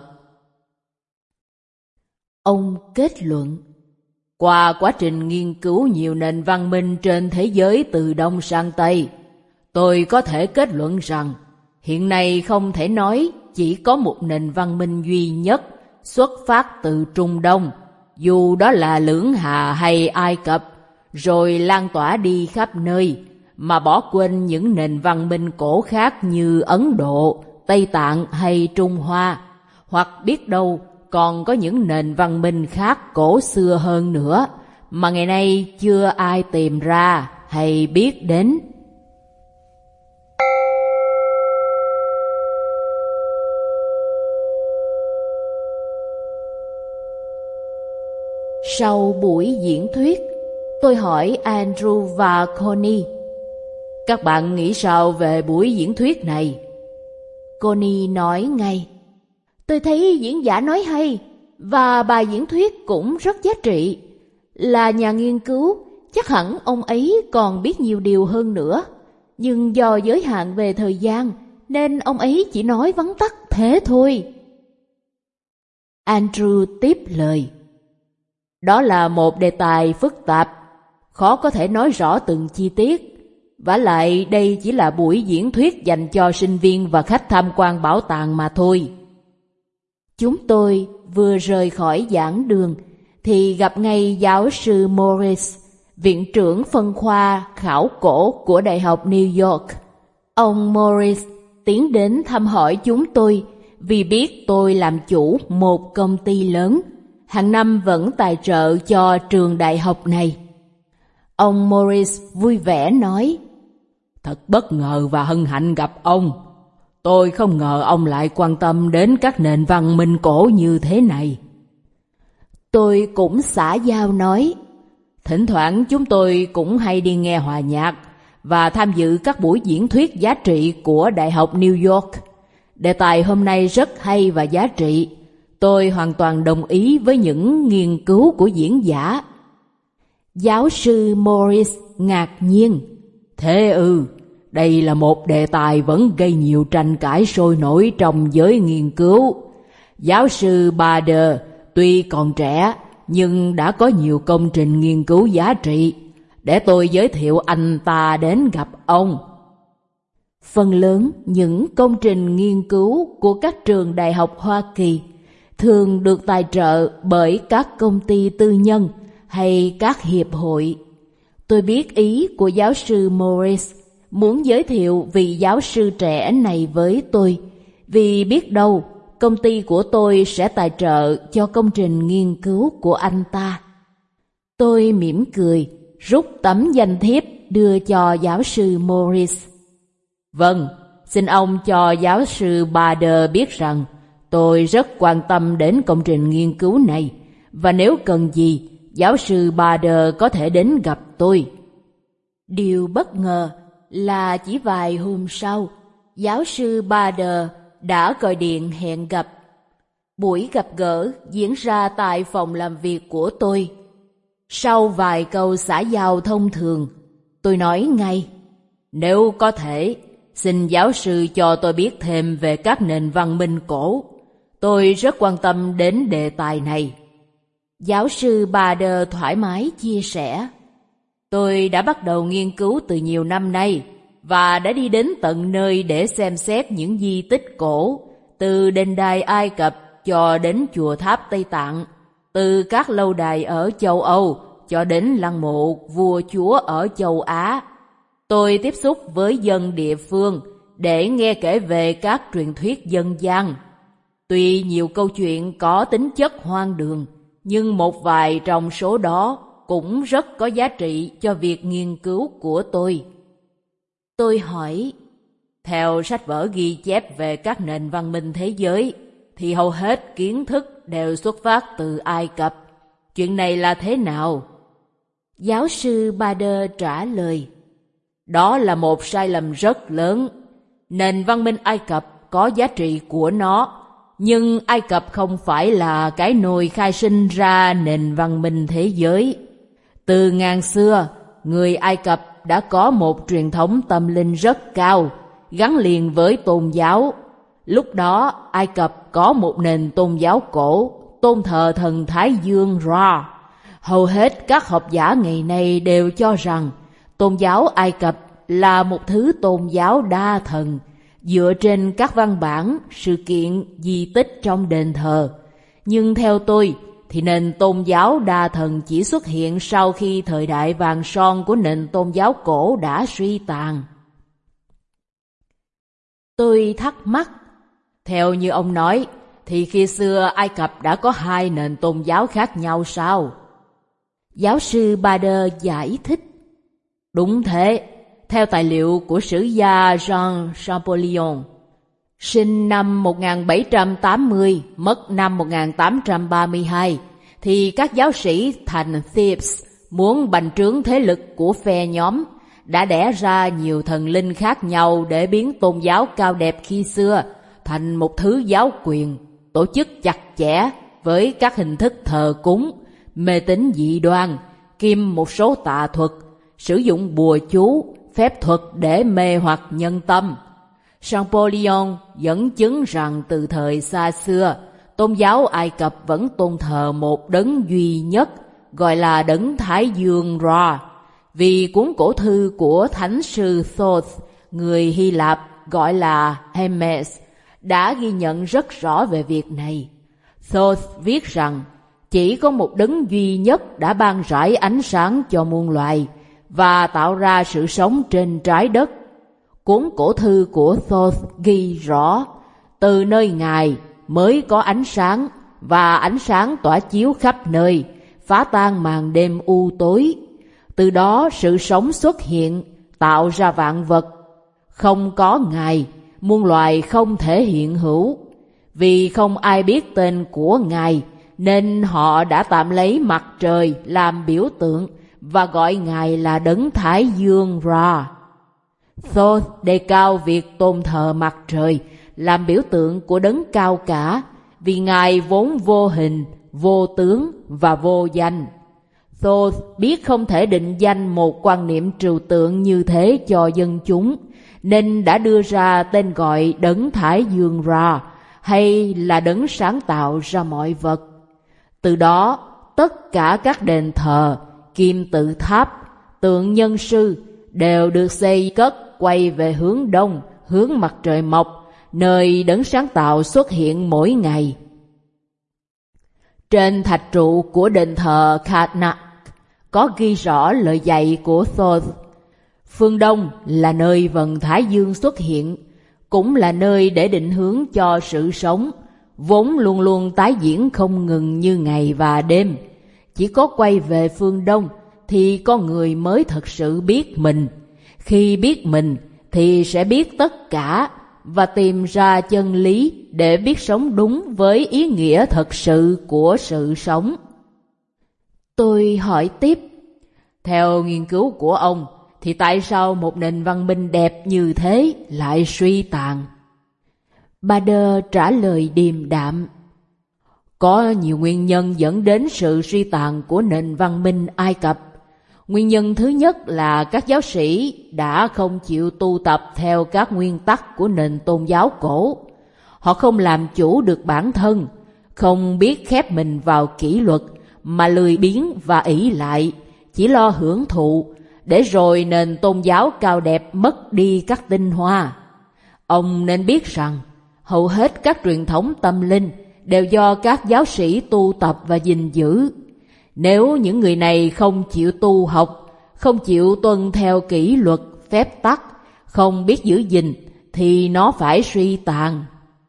Ông kết luận, qua quá trình nghiên cứu nhiều nền văn minh trên thế giới từ Đông sang Tây, tôi có thể kết luận rằng hiện nay không thể nói chỉ có một nền văn minh duy nhất xuất phát từ Trung Đông, dù đó là Lưỡng Hà hay Ai Cập, rồi lan tỏa đi khắp nơi, mà bỏ quên những nền văn minh cổ khác như Ấn Độ, Tây Tạng hay Trung Hoa, hoặc biết đâu còn có những nền văn minh khác cổ xưa hơn nữa mà ngày nay chưa ai tìm ra hay biết đến. Sau buổi diễn thuyết, tôi hỏi Andrew và Connie: Các bạn nghĩ sao về buổi diễn thuyết này? Connie nói ngay: Tôi thấy diễn giả nói hay, và bài diễn thuyết cũng rất giá trị. Là nhà nghiên cứu, chắc hẳn ông ấy còn biết nhiều điều hơn nữa. Nhưng do giới hạn về thời gian, nên ông ấy chỉ nói vắn tắt thế thôi. Andrew tiếp lời: Đó là một đề tài phức tạp, khó có thể nói rõ từng chi tiết. Vả lại đây chỉ là buổi diễn thuyết dành cho sinh viên và khách tham quan bảo tàng mà thôi. Chúng tôi vừa rời khỏi giảng đường thì gặp ngay giáo sư Morris, viện trưởng phân khoa khảo cổ của Đại học New York. Ông Morris tiến đến thăm hỏi chúng tôi vì biết tôi làm chủ một công ty lớn, hàng năm vẫn tài trợ cho trường đại học này. Ông Morris vui vẻ nói: Thật bất ngờ và hân hạnh gặp ông. Tôi không ngờ ông lại quan tâm đến các nền văn minh cổ như thế này. Tôi cũng xã giao nói: Thỉnh thoảng chúng tôi cũng hay đi nghe hòa nhạc và tham dự các buổi diễn thuyết giá trị của Đại học New York. Đề tài hôm nay rất hay và giá trị. Tôi hoàn toàn đồng ý với những nghiên cứu của diễn giả. Giáo sư Morris ngạc nhiên: Thế ư? Đây là một đề tài vẫn gây nhiều tranh cãi sôi nổi trong giới nghiên cứu. Giáo sư Bader tuy còn trẻ nhưng đã có nhiều công trình nghiên cứu giá trị. Để tôi giới thiệu anh ta đến gặp ông. Phần lớn những công trình nghiên cứu của các trường đại học Hoa Kỳ thường được tài trợ bởi các công ty tư nhân hay các hiệp hội. Tôi biết ý của giáo sư Morris muốn giới thiệu vị giáo sư trẻ này với tôi, vì biết đâu công ty của tôi sẽ tài trợ cho công trình nghiên cứu của anh ta. Tôi mỉm cười, rút tấm danh thiếp đưa cho giáo sư Morris. Vâng, xin ông cho giáo sư Bader biết rằng tôi rất quan tâm đến công trình nghiên cứu này, và nếu cần gì, giáo sư Bader có thể đến gặp tôi. Điều bất ngờ là chỉ vài hôm sau, giáo sư Bader đã gọi điện hẹn gặp. Buổi gặp gỡ diễn ra tại phòng làm việc của tôi. Sau vài câu xã giao thông thường, tôi nói ngay: Nếu có thể, xin giáo sư cho tôi biết thêm về các nền văn minh cổ. Tôi rất quan tâm đến đề tài này. Giáo sư Bader thoải mái chia sẻ: Tôi đã bắt đầu nghiên cứu từ nhiều năm nay và đã đi đến tận nơi để xem xét những di tích cổ, từ đền đài Ai Cập cho đến chùa tháp Tây Tạng, từ các lâu đài ở châu Âu cho đến lăng mộ vua chúa ở châu Á. Tôi tiếp xúc với dân địa phương để nghe kể về các truyền thuyết dân gian. Tuy nhiều câu chuyện có tính chất hoang đường, nhưng một vài trong số đó cũng rất có giá trị cho việc nghiên cứu của tôi. Tôi hỏi: Theo sách vở ghi chép về các nền văn minh thế giới, thì hầu hết kiến thức đều xuất phát từ Ai Cập. Chuyện này là thế nào? Giáo sư Bader trả lời: Đó là một sai lầm rất lớn. Nền văn minh Ai Cập có giá trị của nó, nhưng Ai Cập không phải là cái nồi khai sinh ra nền văn minh thế giới. Từ ngàn xưa, người Ai Cập đã có một truyền thống tâm linh rất cao, gắn liền với tôn giáo. Lúc đó, Ai Cập có một nền tôn giáo cổ, tôn thờ thần Thái Dương Ra. Hầu hết các học giả ngày nay đều cho rằng tôn giáo Ai Cập là một thứ tôn giáo đa thần, dựa trên các văn bản, sự kiện, di tích trong đền thờ. Nhưng theo tôi thì nền tôn giáo đa thần chỉ xuất hiện sau khi thời đại vàng son của nền tôn giáo cổ đã suy tàn. Tôi thắc mắc, theo như ông nói, thì khi xưa Ai Cập đã có hai nền tôn giáo khác nhau sao? Giáo sư Bader giải thích. Đúng thế, theo tài liệu của sử gia Jean Champollion, sinh năm 1780, mất năm 1832, thì các giáo sĩ thành Thebes muốn bành trướng thế lực của phe nhóm, đã đẻ ra nhiều thần linh khác nhau để biến tôn giáo cao đẹp khi xưa thành một thứ giáo quyền, tổ chức chặt chẽ với các hình thức thờ cúng, mê tín dị đoan, kiêm một số tà thuật, sử dụng bùa chú, phép thuật để mê hoặc nhân tâm. Champollion dẫn chứng rằng từ thời xa xưa, tôn giáo Ai Cập vẫn tôn thờ một đấng duy nhất, gọi là đấng Thái Dương Ra, vì cuốn cổ thư của thánh sư Thoth, người Hy Lạp gọi là Hermes, đã ghi nhận rất rõ về việc này. Thoth viết rằng chỉ có một đấng duy nhất đã ban rải ánh sáng cho muôn loài và tạo ra sự sống trên trái đất. Cuốn cổ thư của Thoth ghi rõ, từ nơi Ngài mới có ánh sáng, và ánh sáng tỏa chiếu khắp nơi, phá tan màn đêm u tối. Từ đó sự sống xuất hiện, tạo ra vạn vật. Không có Ngài, muôn loài không thể hiện hữu. Vì không ai biết tên của Ngài, nên họ đã tạm lấy mặt trời làm biểu tượng và gọi Ngài là đấng Thái Dương Ra. Thoth đề cao việc tôn thờ mặt trời làm biểu tượng của đấng cao cả, vì Ngài vốn vô hình, vô tướng và vô danh. Thoth biết không thể định danh một quan niệm trừu tượng như thế cho dân chúng, nên đã đưa ra tên gọi đấng Thái Dương Ra, hay là đấng sáng tạo ra mọi vật. Từ đó, tất cả các đền thờ, kim tự tháp, tượng nhân sư đều được xây cất quay về hướng đông, hướng mặt trời mọc, nơi đấng sáng tạo xuất hiện mỗi ngày. Trên thạch trụ của đền thờ Karnak có ghi rõ lời dạy của Thoth. Phương Đông là nơi vầng Thái Dương xuất hiện, cũng là nơi để định hướng cho sự sống, vốn luôn luôn tái diễn không ngừng như ngày và đêm. Chỉ có quay về phương Đông thì con người mới thật sự biết mình. Khi biết mình thì sẽ biết tất cả và tìm ra chân lý để biết sống đúng với ý nghĩa thật sự của sự sống. Tôi hỏi tiếp, theo nghiên cứu của ông thì tại sao một nền văn minh đẹp như thế lại suy tàn? Bader trả lời điềm đạm, có nhiều nguyên nhân dẫn đến sự suy tàn của nền văn minh Ai Cập. Nguyên nhân thứ nhất là các giáo sĩ đã không chịu tu tập theo các nguyên tắc của nền tôn giáo cổ. Họ không làm chủ được bản thân, không biết khép mình vào kỷ luật, mà lười biếng và ỷ lại, chỉ lo hưởng thụ, để rồi nền tôn giáo cao đẹp mất đi các tinh hoa. Ông nên biết rằng, hầu hết các truyền thống tâm linh đều do các giáo sĩ tu tập và gìn giữ. Nếu những người này không chịu tu học, không chịu tuân theo kỷ luật, phép tắc, không biết giữ gìn, thì nó phải suy tàn.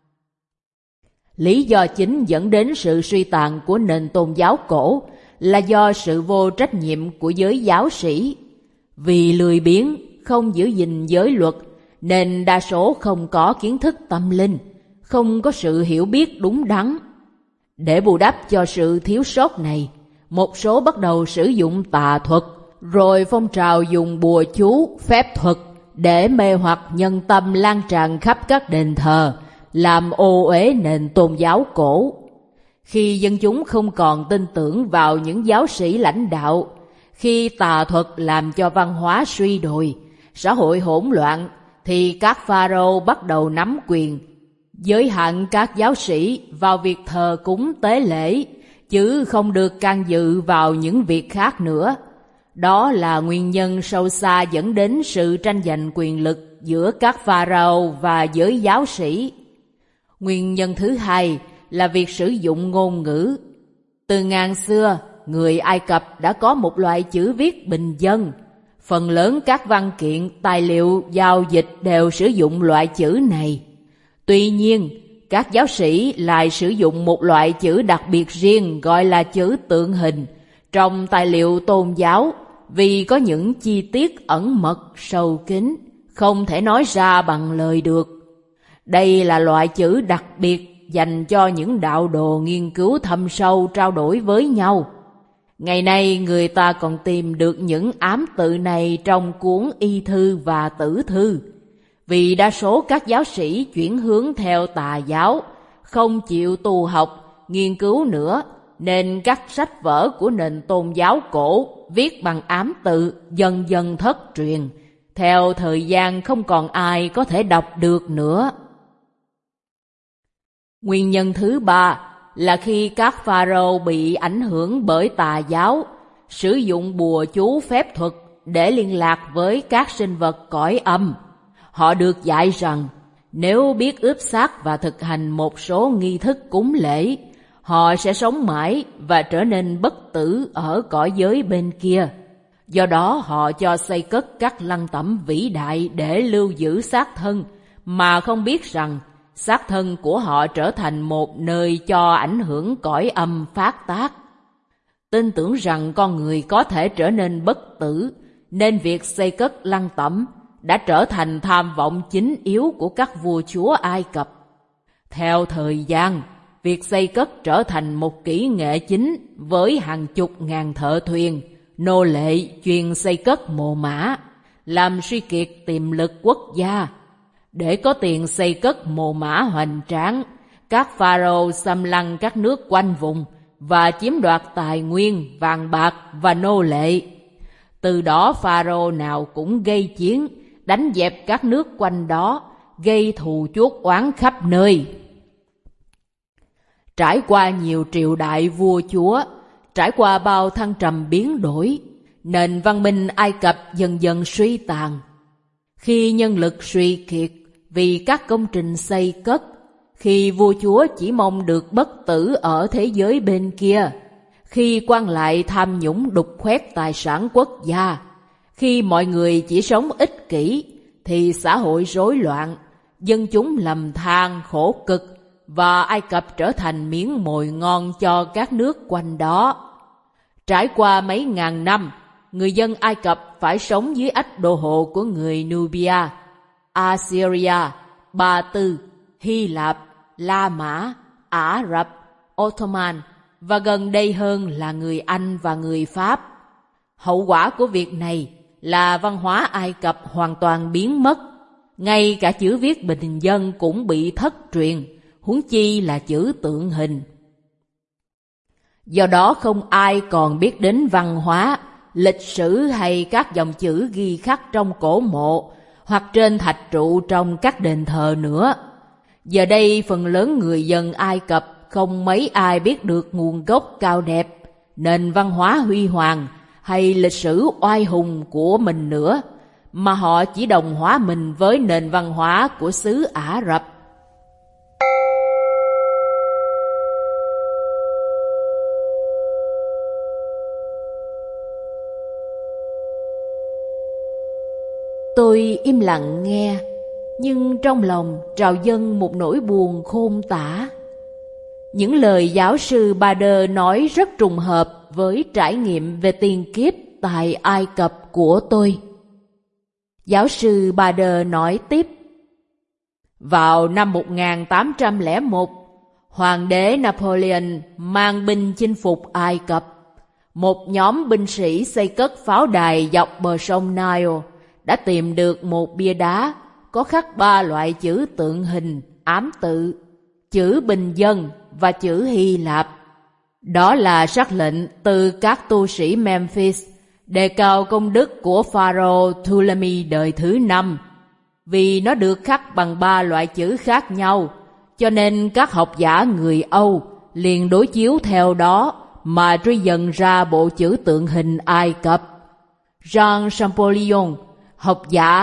Lý do chính dẫn đến sự suy tàn của nền tôn giáo cổ là do sự vô trách nhiệm của giới giáo sĩ. Vì lười biếng, không giữ gìn giới luật, nên đa số không có kiến thức tâm linh, không có sự hiểu biết đúng đắn. Để bù đắp cho sự thiếu sót này, một số bắt đầu sử dụng tà thuật, rồi phong trào dùng bùa chú, phép thuật để mê hoặc nhân tâm lan tràn khắp các đền thờ, làm ô uế nền tôn giáo cổ. Khi dân chúng không còn tin tưởng vào những giáo sĩ lãnh đạo, khi tà thuật làm cho văn hóa suy đồi, xã hội hỗn loạn, thì các pharaoh bắt đầu nắm quyền, giới hạn các giáo sĩ vào việc thờ cúng tế lễ, chứ không được can dự vào những việc khác nữa. Đó là nguyên nhân sâu xa dẫn đến sự tranh giành quyền lực giữa các pharaoh và giới giáo sĩ. Nguyên nhân thứ hai là việc sử dụng ngôn ngữ. Từ ngàn xưa, người Ai Cập đã có một loại chữ viết bình dân. Phần lớn các văn kiện, tài liệu, giao dịch đều sử dụng loại chữ này. Tuy nhiên, các giáo sĩ lại sử dụng một loại chữ đặc biệt riêng gọi là chữ tượng hình trong tài liệu tôn giáo vì có những chi tiết ẩn mật, sâu kín, không thể nói ra bằng lời được. Đây là loại chữ đặc biệt dành cho những đạo đồ nghiên cứu thâm sâu trao đổi với nhau. Ngày nay người ta còn tìm được những ám tự này trong cuốn y thư và tử thư. Vì đa số các giáo sĩ chuyển hướng theo tà giáo, không chịu tu học, nghiên cứu nữa, nên các sách vở của nền tôn giáo cổ viết bằng ám tự dần dần thất truyền. Theo thời gian không còn ai có thể đọc được nữa. Nguyên nhân thứ ba là khi các pharaoh bị ảnh hưởng bởi tà giáo, sử dụng bùa chú phép thuật để liên lạc với các sinh vật cõi âm. Họ được dạy rằng nếu biết ướp xác và thực hành một số nghi thức cúng lễ, họ sẽ sống mãi và trở nên bất tử ở cõi giới bên kia. Do đó họ cho xây cất các lăng tẩm vĩ đại để lưu giữ xác thân, mà không biết rằng xác thân của họ trở thành một nơi cho ảnh hưởng cõi âm phát tác. Tin tưởng rằng con người có thể trở nên bất tử, nên việc xây cất lăng tẩm đã trở thành tham vọng chính yếu của các vua chúa Ai Cập. Theo thời gian, việc xây cất trở thành một kỹ nghệ chính với hàng chục ngàn thợ thuyền, nô lệ chuyên xây cất mồ mả, làm suy kiệt tiềm lực quốc gia. Để có tiền xây cất mồ mả hoành tráng, các pharaoh xâm lăng các nước quanh vùng và chiếm đoạt tài nguyên, vàng bạc và nô lệ. Từ đó pharaoh nào cũng gây chiến, đánh dẹp các nước quanh đó, gây thù chuốc oán khắp nơi. Trải qua nhiều triều đại vua chúa, trải qua bao thăng trầm biến đổi, nền văn minh Ai Cập dần dần suy tàn. Khi nhân lực suy kiệt vì các công trình xây cất, khi vua chúa chỉ mong được bất tử ở thế giới bên kia, khi quan lại tham nhũng đục khoét tài sản quốc gia, khi mọi người chỉ sống ích kỷ, thì xã hội rối loạn, dân chúng lầm than khổ cực, và Ai Cập trở thành miếng mồi ngon cho các nước quanh đó. Trải qua mấy ngàn năm, người dân Ai Cập phải sống dưới ách đô hộ của người Nubia, Assyria, Ba Tư, Hy Lạp, La Mã, Ả Rập, Ottoman và gần đây hơn là người Anh và người Pháp. Hậu quả của việc này là văn hóa Ai Cập hoàn toàn biến mất. Ngay cả chữ viết bình dân cũng bị thất truyền, huống chi là chữ tượng hình. Do đó không ai còn biết đến văn hóa, lịch sử hay các dòng chữ ghi khắc trong cổ mộ hoặc trên thạch trụ trong các đền thờ nữa. Giờ đây phần lớn người dân Ai Cập không mấy ai biết được nguồn gốc cao đẹp, nền văn hóa huy hoàng hay lịch sử oai hùng của mình nữa, mà họ chỉ đồng hóa mình với nền văn hóa của xứ Ả Rập. Tôi im lặng nghe, nhưng trong lòng trào dâng một nỗi buồn khôn tả. Những lời giáo sư Bader nói rất trùng hợp với trải nghiệm về tiền kiếp tại Ai Cập của tôi. Giáo sư Bader nói tiếp: vào năm 1801, Hoàng đế Napoleon mang binh chinh phục Ai Cập. Một nhóm binh sĩ xây cất pháo đài dọc bờ sông Nile đã tìm được một bia đá có khắc 3 loại chữ tượng hình ám tự, chữ bình dân và chữ Hy Lạp. Đó là sắc lệnh từ các tu sĩ Memphis đề cao công đức của Pharaoh Ptolemy đời thứ 5. Vì nó được khắc bằng 3 loại chữ khác nhau, cho nên các học giả người Âu liền đối chiếu theo đó mà truy dần ra bộ chữ tượng hình Ai Cập. Jean Champollion, học giả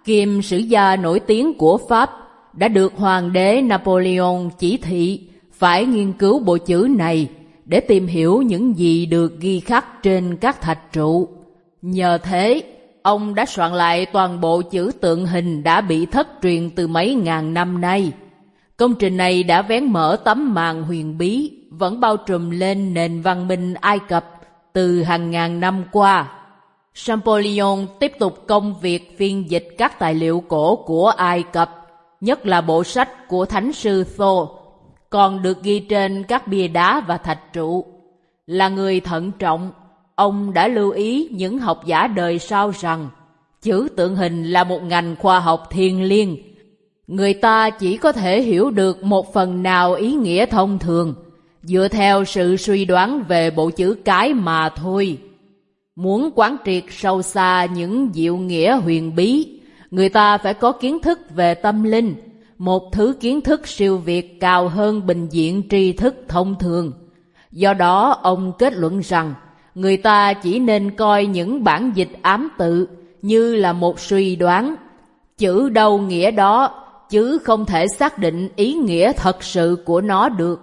kiêm sử gia nổi tiếng của Pháp, đã được Hoàng đế Napoleon chỉ thị phải nghiên cứu bộ chữ này để tìm hiểu những gì được ghi khắc trên các thạch trụ. Nhờ thế, ông đã soạn lại toàn bộ chữ tượng hình đã bị thất truyền từ mấy ngàn năm nay. Công trình này đã vén mở tấm màn huyền bí vẫn bao trùm lên nền văn minh Ai Cập từ hàng ngàn năm qua. Champollion tiếp tục công việc phiên dịch các tài liệu cổ của Ai Cập, nhất là bộ sách của Thánh sư Thor, còn được ghi trên các bia đá và thạch trụ. Là người thận trọng, ông đã lưu ý những học giả đời sau rằng chữ tượng hình là một ngành khoa học thiêng liêng. Người ta chỉ có thể hiểu được một phần nào ý nghĩa thông thường dựa theo sự suy đoán về bộ chữ cái mà thôi. Muốn quán triệt sâu xa những diệu nghĩa huyền bí, người ta phải có kiến thức về tâm linh, một thứ kiến thức siêu việt cao hơn bình diện tri thức thông thường. Do đó, ông kết luận rằng người ta chỉ nên coi những bản dịch ám tự như là một suy đoán, chữ đâu nghĩa đó, chứ không thể xác định ý nghĩa thật sự của nó được.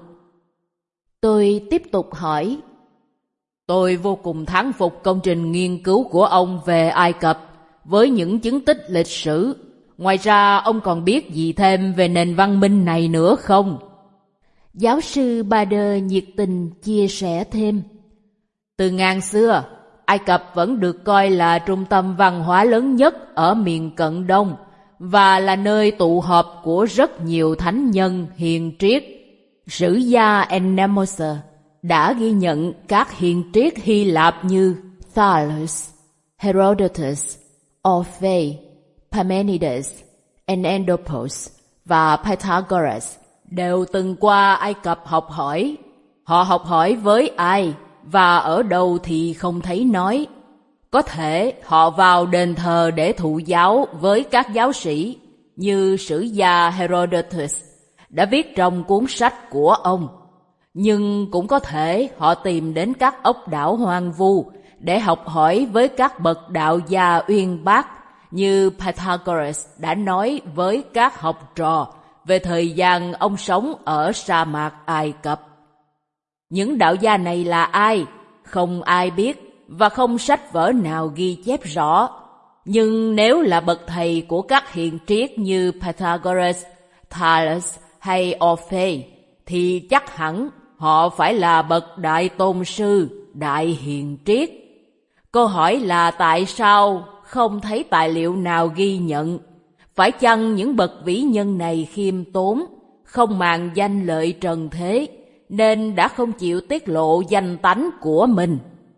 Tôi tiếp tục hỏi. Tôi vô cùng thán phục công trình nghiên cứu của ông về Ai Cập với những chứng tích lịch sử. Ngoài ra, ông còn biết gì thêm về nền văn minh này nữa không? Giáo sư Bader nhiệt tình chia sẻ thêm. Từ ngàn xưa, Ai Cập vẫn được coi là trung tâm văn hóa lớn nhất ở miền Cận Đông và là nơi tụ họp của rất nhiều thánh nhân hiền triết. Sử gia Ennemoser đã ghi nhận các hiền triết Hy Lạp như Thales, Herodotus, Orpheus, Parmenides, Enandropos và Pythagoras đều từng qua Ai Cập học hỏi. Họ học hỏi với ai và ở đâu thì không thấy nói. Có thể họ vào đền thờ để thụ giáo với các giáo sĩ như sử gia Herodotus đã viết trong cuốn sách của ông. Nhưng cũng có thể họ tìm đến các ốc đảo hoang vu để học hỏi với các bậc đạo gia uyên bác như Pythagoras đã nói với các học trò về thời gian ông sống ở sa mạc Ai Cập. Những đạo gia này là ai? Không ai biết và không sách vở nào ghi chép rõ. Nhưng nếu là bậc thầy của các hiền triết như Pythagoras, Thales hay Orpheus thì chắc hẳn họ phải là bậc đại tôn sư, đại hiền triết. Câu hỏi là tại sao không thấy tài liệu nào ghi nhận? Phải chăng những bậc vĩ nhân này khiêm tốn, không màng danh lợi trần thế, nên đã không chịu tiết lộ danh tánh của mình?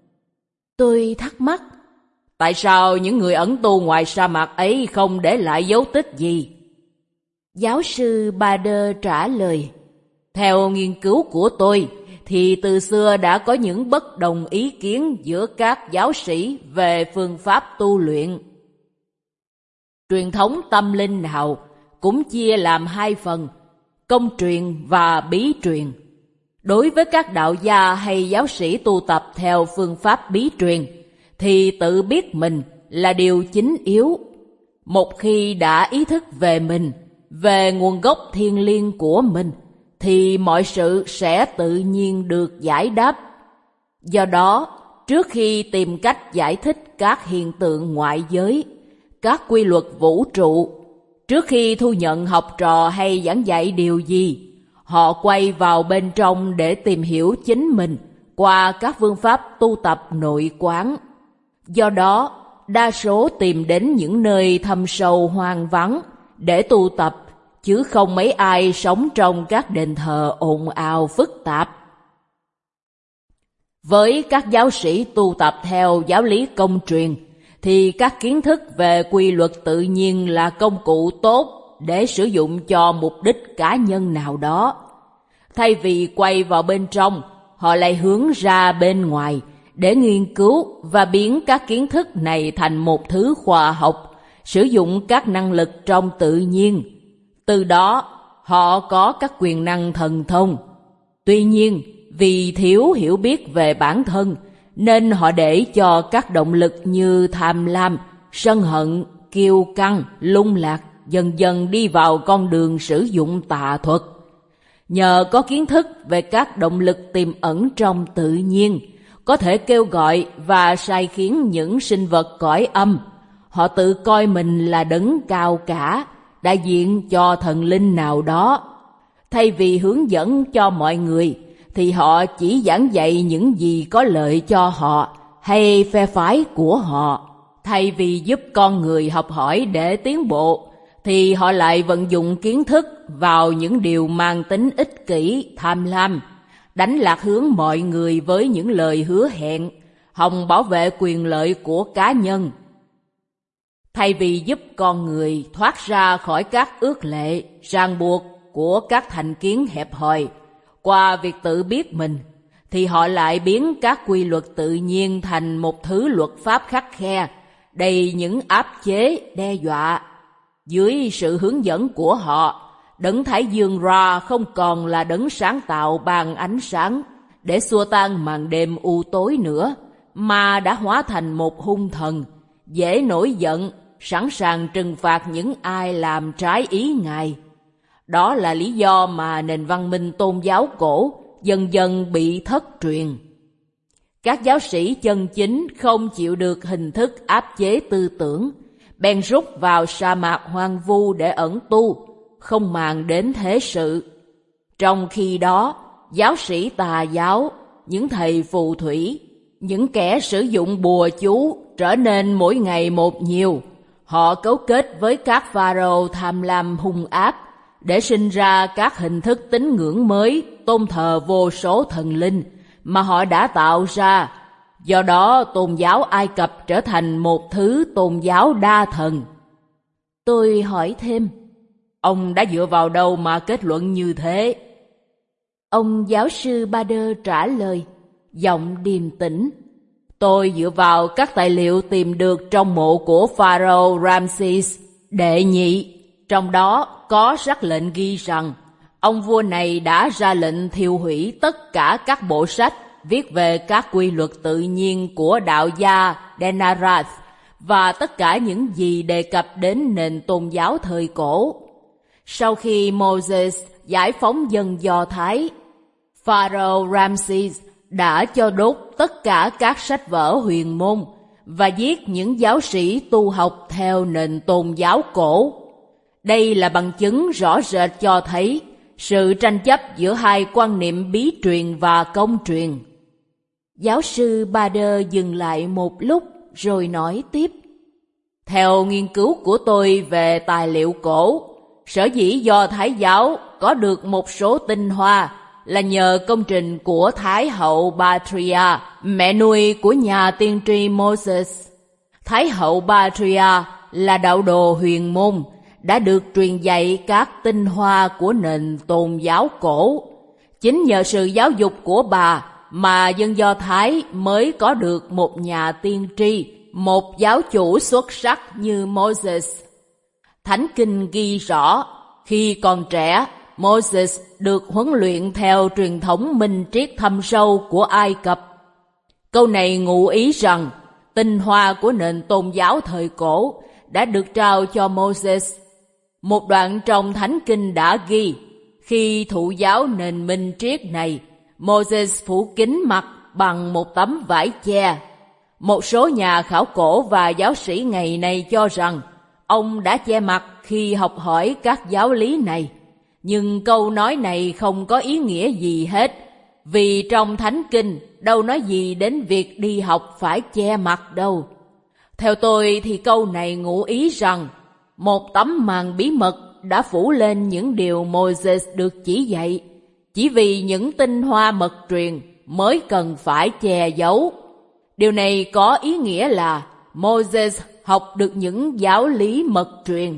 Tôi thắc mắc, tại sao những người ẩn tu ngoài sa mạc ấy không để lại dấu tích gì? Giáo sư Bader trả lời, theo nghiên cứu của tôi, thì từ xưa đã có những bất đồng ý kiến giữa các giáo sĩ về phương pháp tu luyện. Truyền thống tâm linh nào cũng chia làm hai phần, công truyền và bí truyền. Đối với các đạo gia hay giáo sĩ tu tập theo phương pháp bí truyền, thì tự biết mình là điều chính yếu. Một khi đã ý thức về mình, về nguồn gốc thiêng liêng của mình, thì mọi sự sẽ tự nhiên được giải đáp. Do đó, trước khi tìm cách giải thích các hiện tượng ngoại giới, các quy luật vũ trụ, trước khi thu nhận học trò hay giảng dạy điều gì, họ quay vào bên trong để tìm hiểu chính mình qua các phương pháp tu tập nội quán. Do đó, đa số tìm đến những nơi thâm sâu hoang vắng để tu tập, chứ không mấy ai sống trong các đền thờ ồn ào phức tạp. Với các giáo sĩ tu tập theo giáo lý công truyền, thì các kiến thức về quy luật tự nhiên là công cụ tốt để sử dụng cho mục đích cá nhân nào đó. Thay vì quay vào bên trong, họ lại hướng ra bên ngoài để nghiên cứu và biến các kiến thức này thành một thứ khoa học, sử dụng các năng lực trong tự nhiên. Từ đó, họ có các quyền năng thần thông. Tuy nhiên, vì thiếu hiểu biết về bản thân, nên họ để cho các động lực như tham lam, sân hận, kiêu căng, lung lạc, dần dần đi vào con đường sử dụng tà thuật. Nhờ có kiến thức về các động lực tiềm ẩn trong tự nhiên, có thể kêu gọi và sai khiến những sinh vật cõi âm. Họ tự coi mình là đấng cao cả, đại diện cho thần linh nào đó. Thay vì hướng dẫn cho mọi người, thì họ chỉ giảng dạy những gì có lợi cho họ hay phe phái của họ. Thay vì giúp con người học hỏi để tiến bộ, thì họ lại vận dụng kiến thức vào những điều mang tính ích kỷ, tham lam, đánh lạc hướng mọi người với những lời hứa hẹn, hòng bảo vệ quyền lợi của cá nhân. Thay vì giúp con người thoát ra khỏi các ước lệ, ràng buộc của các thành kiến hẹp hòi qua việc tự biết mình, thì họ lại biến các quy luật tự nhiên thành một thứ luật pháp khắt khe, đầy những áp chế, đe dọa. Dưới sự hướng dẫn của họ, đấng Thái Dương Ra không còn là đấng sáng tạo ban ánh sáng để xua tan màn đêm u tối nữa, mà đã hóa thành một hung thần, dễ nổi giận, sẵn sàng trừng phạt những ai làm trái ý Ngài. Đó là lý do mà nền văn minh tôn giáo cổ dần dần bị thất truyền. Các giáo sĩ chân chính không chịu được hình thức áp chế tư tưởng, bèn rút vào sa mạc hoang vu để ẩn tu, không màng đến thế sự. Trong khi đó, giáo sĩ tà giáo, những thầy phù thủy, những kẻ sử dụng bùa chú trở nên mỗi ngày một nhiều. Họ cấu kết với các pharaoh tham lam hung ác để sinh ra các hình thức tín ngưỡng mới, tôn thờ vô số thần linh mà họ đã tạo ra. Do đó, tôn giáo Ai Cập trở thành một thứ tôn giáo đa thần. Tôi hỏi thêm, ông đã dựa vào đâu mà kết luận như thế? Ông giáo sư Bader trả lời, giọng điềm tĩnh. Tôi dựa vào các tài liệu tìm được trong mộ của Pharaoh Ramses đệ nhị. Trong đó có sắc lệnh ghi rằng ông vua này đã ra lệnh thiêu hủy tất cả các bộ sách viết về các quy luật tự nhiên của đạo gia Denarath và tất cả những gì đề cập đến nền tôn giáo thời cổ. Sau khi Moses giải phóng dân Do Thái, Pharaoh Ramses đã cho đốt tất cả các sách vở huyền môn và giết những giáo sĩ tu học theo nền tôn giáo cổ. Đây là bằng chứng rõ rệt cho thấy sự tranh chấp giữa hai quan niệm bí truyền và công truyền. Giáo sư Bader dừng lại một lúc rồi nói tiếp. Theo nghiên cứu của tôi về tài liệu cổ, sở dĩ Do Thái giáo có được một số tinh hoa là nhờ công trình của Thái hậu Batria, mẹ nuôi của nhà tiên tri Moses. Thái hậu Batria là đạo đồ huyền môn, đã được truyền dạy các tinh hoa của nền tôn giáo cổ. Chính nhờ sự giáo dục của bà mà dân Do Thái mới có được một nhà tiên tri, một giáo chủ xuất sắc như Moses. Thánh Kinh ghi rõ, khi còn trẻ, Moses được huấn luyện theo truyền thống minh triết thâm sâu của Ai Cập. Câu này ngụ ý rằng tinh hoa của nền tôn giáo thời cổ đã được trao cho Moses. Một đoạn trong Thánh Kinh đã ghi, khi thụ giáo nền minh triết này, Moses phủ kín mặt bằng một tấm vải che. Một số nhà khảo cổ và giáo sĩ ngày nay cho rằng ông đã che mặt khi học hỏi các giáo lý này. Nhưng câu nói này không có ý nghĩa gì hết, vì trong Thánh Kinh đâu nói gì đến việc đi học phải che mặt đâu. Theo tôi thì câu này ngụ ý rằng một tấm màn bí mật đã phủ lên những điều Moses được chỉ dạy, chỉ vì những tinh hoa mật truyền mới cần phải che giấu. Điều này có ý nghĩa là Moses học được những giáo lý mật truyền.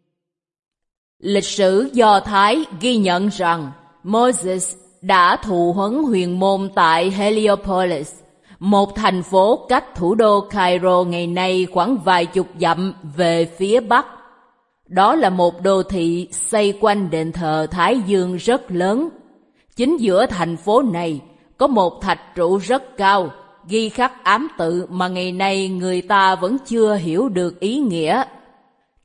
Lịch sử Do Thái ghi nhận rằng Moses đã thụ huấn huyền môn tại Heliopolis, một thành phố cách thủ đô Cairo ngày nay khoảng vài chục dặm về phía bắc. Đó là một đô thị xây quanh đền thờ Thái Dương rất lớn. Chính giữa thành phố này có một thạch trụ rất cao, ghi khắc ám tự mà ngày nay người ta vẫn chưa hiểu được ý nghĩa.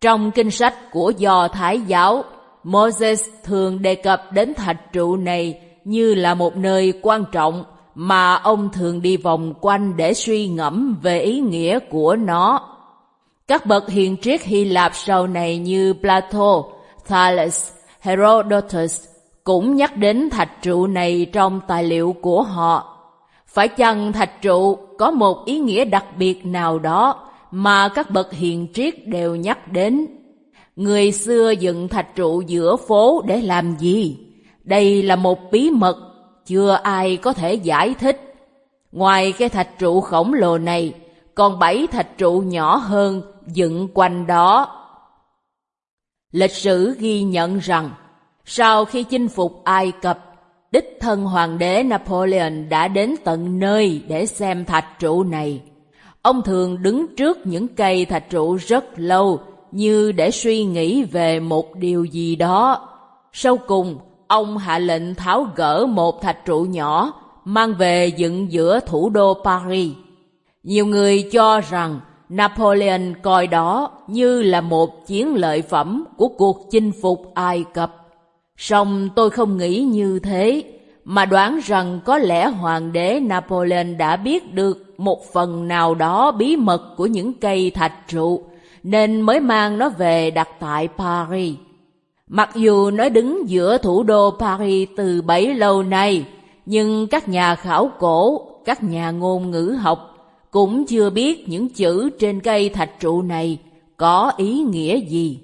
Trong kinh sách của Do Thái giáo, Moses thường đề cập đến thạch trụ này như là một nơi quan trọng mà ông thường đi vòng quanh để suy ngẫm về ý nghĩa của nó. Các bậc hiền triết Hy Lạp sau này như Plato, Thales, Herodotus cũng nhắc đến thạch trụ này trong tài liệu của họ. Phải chăng thạch trụ có một ý nghĩa đặc biệt nào đó mà các bậc hiền triết đều nhắc đến? Người xưa dựng thạch trụ giữa phố để làm gì? Đây là một bí mật, chưa ai có thể giải thích. Ngoài cái thạch trụ khổng lồ này, còn 7 thạch trụ nhỏ hơn dựng quanh đó. Lịch sử ghi nhận rằng, sau khi chinh phục Ai Cập, đích thân hoàng đế Napoleon đã đến tận nơi để xem thạch trụ này. Ông thường đứng trước những cây thạch trụ rất lâu, như để suy nghĩ về một điều gì đó. Sau cùng, ông hạ lệnh tháo gỡ một thạch trụ nhỏ, mang về dựng giữa thủ đô Paris. Nhiều người cho rằng Napoleon coi đó như là một chiến lợi phẩm của cuộc chinh phục Ai Cập. Song tôi không nghĩ như thế, mà đoán rằng có lẽ hoàng đế Napoleon đã biết được một phần nào đó bí mật của những cây thạch trụ, nên mới mang nó về đặt tại Paris. Mặc dù nó đứng giữa thủ đô Paris từ bấy lâu nay, nhưng các nhà khảo cổ, các nhà ngôn ngữ học cũng chưa biết những chữ trên cây thạch trụ này có ý nghĩa gì.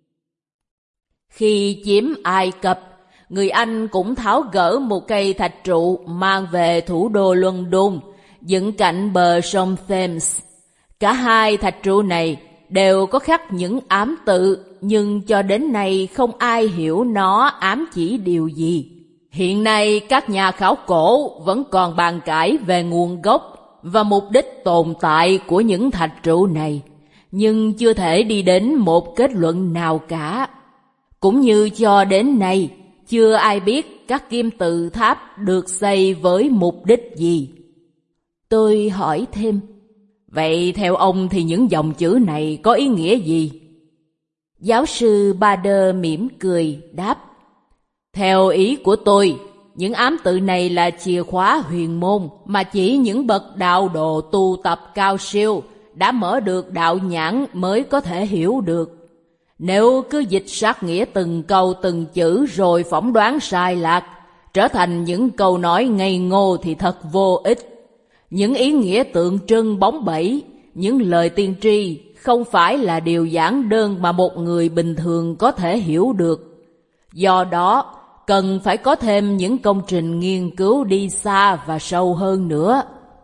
Khi chiếm Ai Cập, người Anh cũng tháo gỡ một cây thạch trụ mang về thủ đô London, dựng cạnh bờ sông Thames. Cả hai thạch trụ này đều có khắc những ám tự, nhưng cho đến nay không ai hiểu nó ám chỉ điều gì. Hiện nay các nhà khảo cổ vẫn còn bàn cãi về nguồn gốc và mục đích tồn tại của những thạch trụ này, nhưng chưa thể đi đến một kết luận nào cả. Cũng như cho đến nay, chưa ai biết các kim tự tháp được xây với mục đích gì. Tôi hỏi thêm, vậy theo ông thì những dòng chữ này có ý nghĩa gì? Giáo sư Bader mỉm cười đáp, theo ý của tôi, những ám tự này là chìa khóa huyền môn mà chỉ những bậc đạo đồ tu tập cao siêu đã mở được đạo nhãn mới có thể hiểu được. Nếu cứ dịch sát nghĩa từng câu từng chữ rồi phỏng đoán sai lạc, trở thành những câu nói ngây ngô thì thật vô ích. Những ý nghĩa tượng trưng bóng bẩy, những lời tiên tri không phải là điều giản đơn mà một người bình thường có thể hiểu được. Do đó, cần phải có thêm những công trình nghiên cứu đi xa và sâu hơn nữa.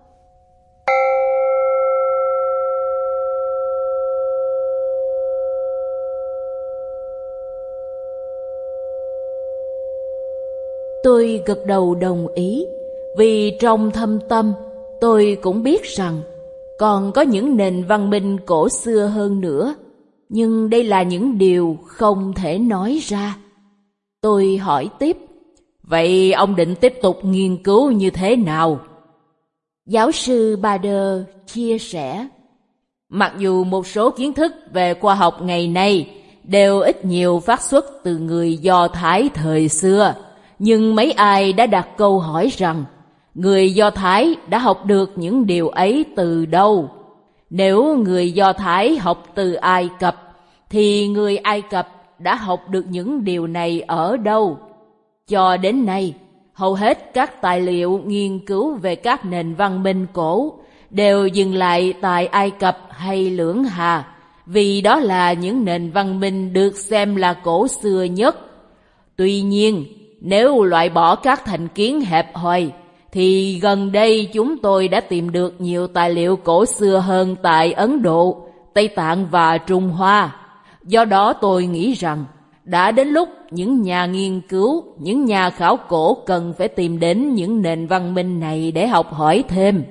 Tôi gật đầu đồng ý, vì trong thâm tâm tôi cũng biết rằng còn có những nền văn minh cổ xưa hơn nữa, nhưng đây là những điều không thể nói ra. Tôi hỏi tiếp, vậy ông định tiếp tục nghiên cứu như thế nào? Giáo sư Bader chia sẻ, mặc dù một số kiến thức về khoa học ngày nay đều ít nhiều phát xuất từ người Do Thái thời xưa, nhưng mấy ai đã đặt câu hỏi rằng người Do Thái đã học được những điều ấy từ đâu? Nếu người Do Thái học từ Ai Cập, thì người Ai Cập đã học được những điều này ở đâu? Cho đến nay, hầu hết các tài liệu nghiên cứu về các nền văn minh cổ đều dừng lại tại Ai Cập hay Lưỡng Hà, vì đó là những nền văn minh được xem là cổ xưa nhất. Tuy nhiên, nếu loại bỏ các thành kiến hẹp hòi, thì gần đây chúng tôi đã tìm được nhiều tài liệu cổ xưa hơn tại Ấn Độ, Tây Tạng và Trung Hoa. Do đó tôi nghĩ rằng đã đến lúc những nhà nghiên cứu, những nhà khảo cổ cần phải tìm đến những nền văn minh này để học hỏi thêm.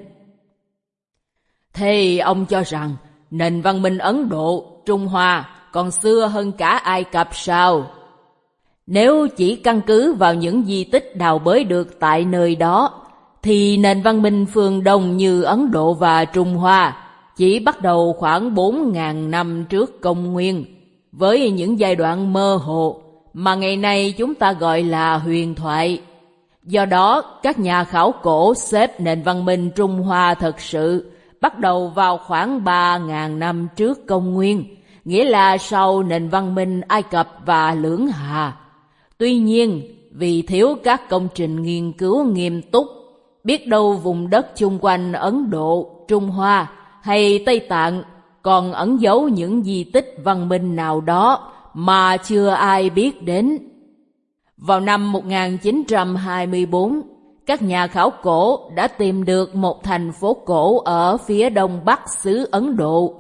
Thế ông cho rằng nền văn minh Ấn Độ, Trung Hoa còn xưa hơn cả Ai Cập sao? Nếu chỉ căn cứ vào những di tích đào bới được tại nơi đó, thì nền văn minh phương Đông như Ấn Độ và Trung Hoa chỉ bắt đầu khoảng 4.000 năm trước công nguyên. với những giai đoạn mơ hồ mà ngày nay chúng ta gọi là huyền thoại. Do đó, các nhà khảo cổ xếp nền văn minh Trung Hoa thật sự bắt đầu vào khoảng 3.000 năm trước công nguyên, nghĩa là sau nền văn minh Ai Cập và Lưỡng Hà. Tuy nhiên, vì thiếu các công trình nghiên cứu nghiêm túc, biết đâu vùng đất chung quanh Ấn Độ, Trung Hoa hay Tây Tạng còn ẩn giấu những di tích văn minh nào đó mà chưa ai biết đến. Vào năm 1924, các nhà khảo cổ đã tìm được một thành phố cổ ở phía đông bắc xứ Ấn Độ,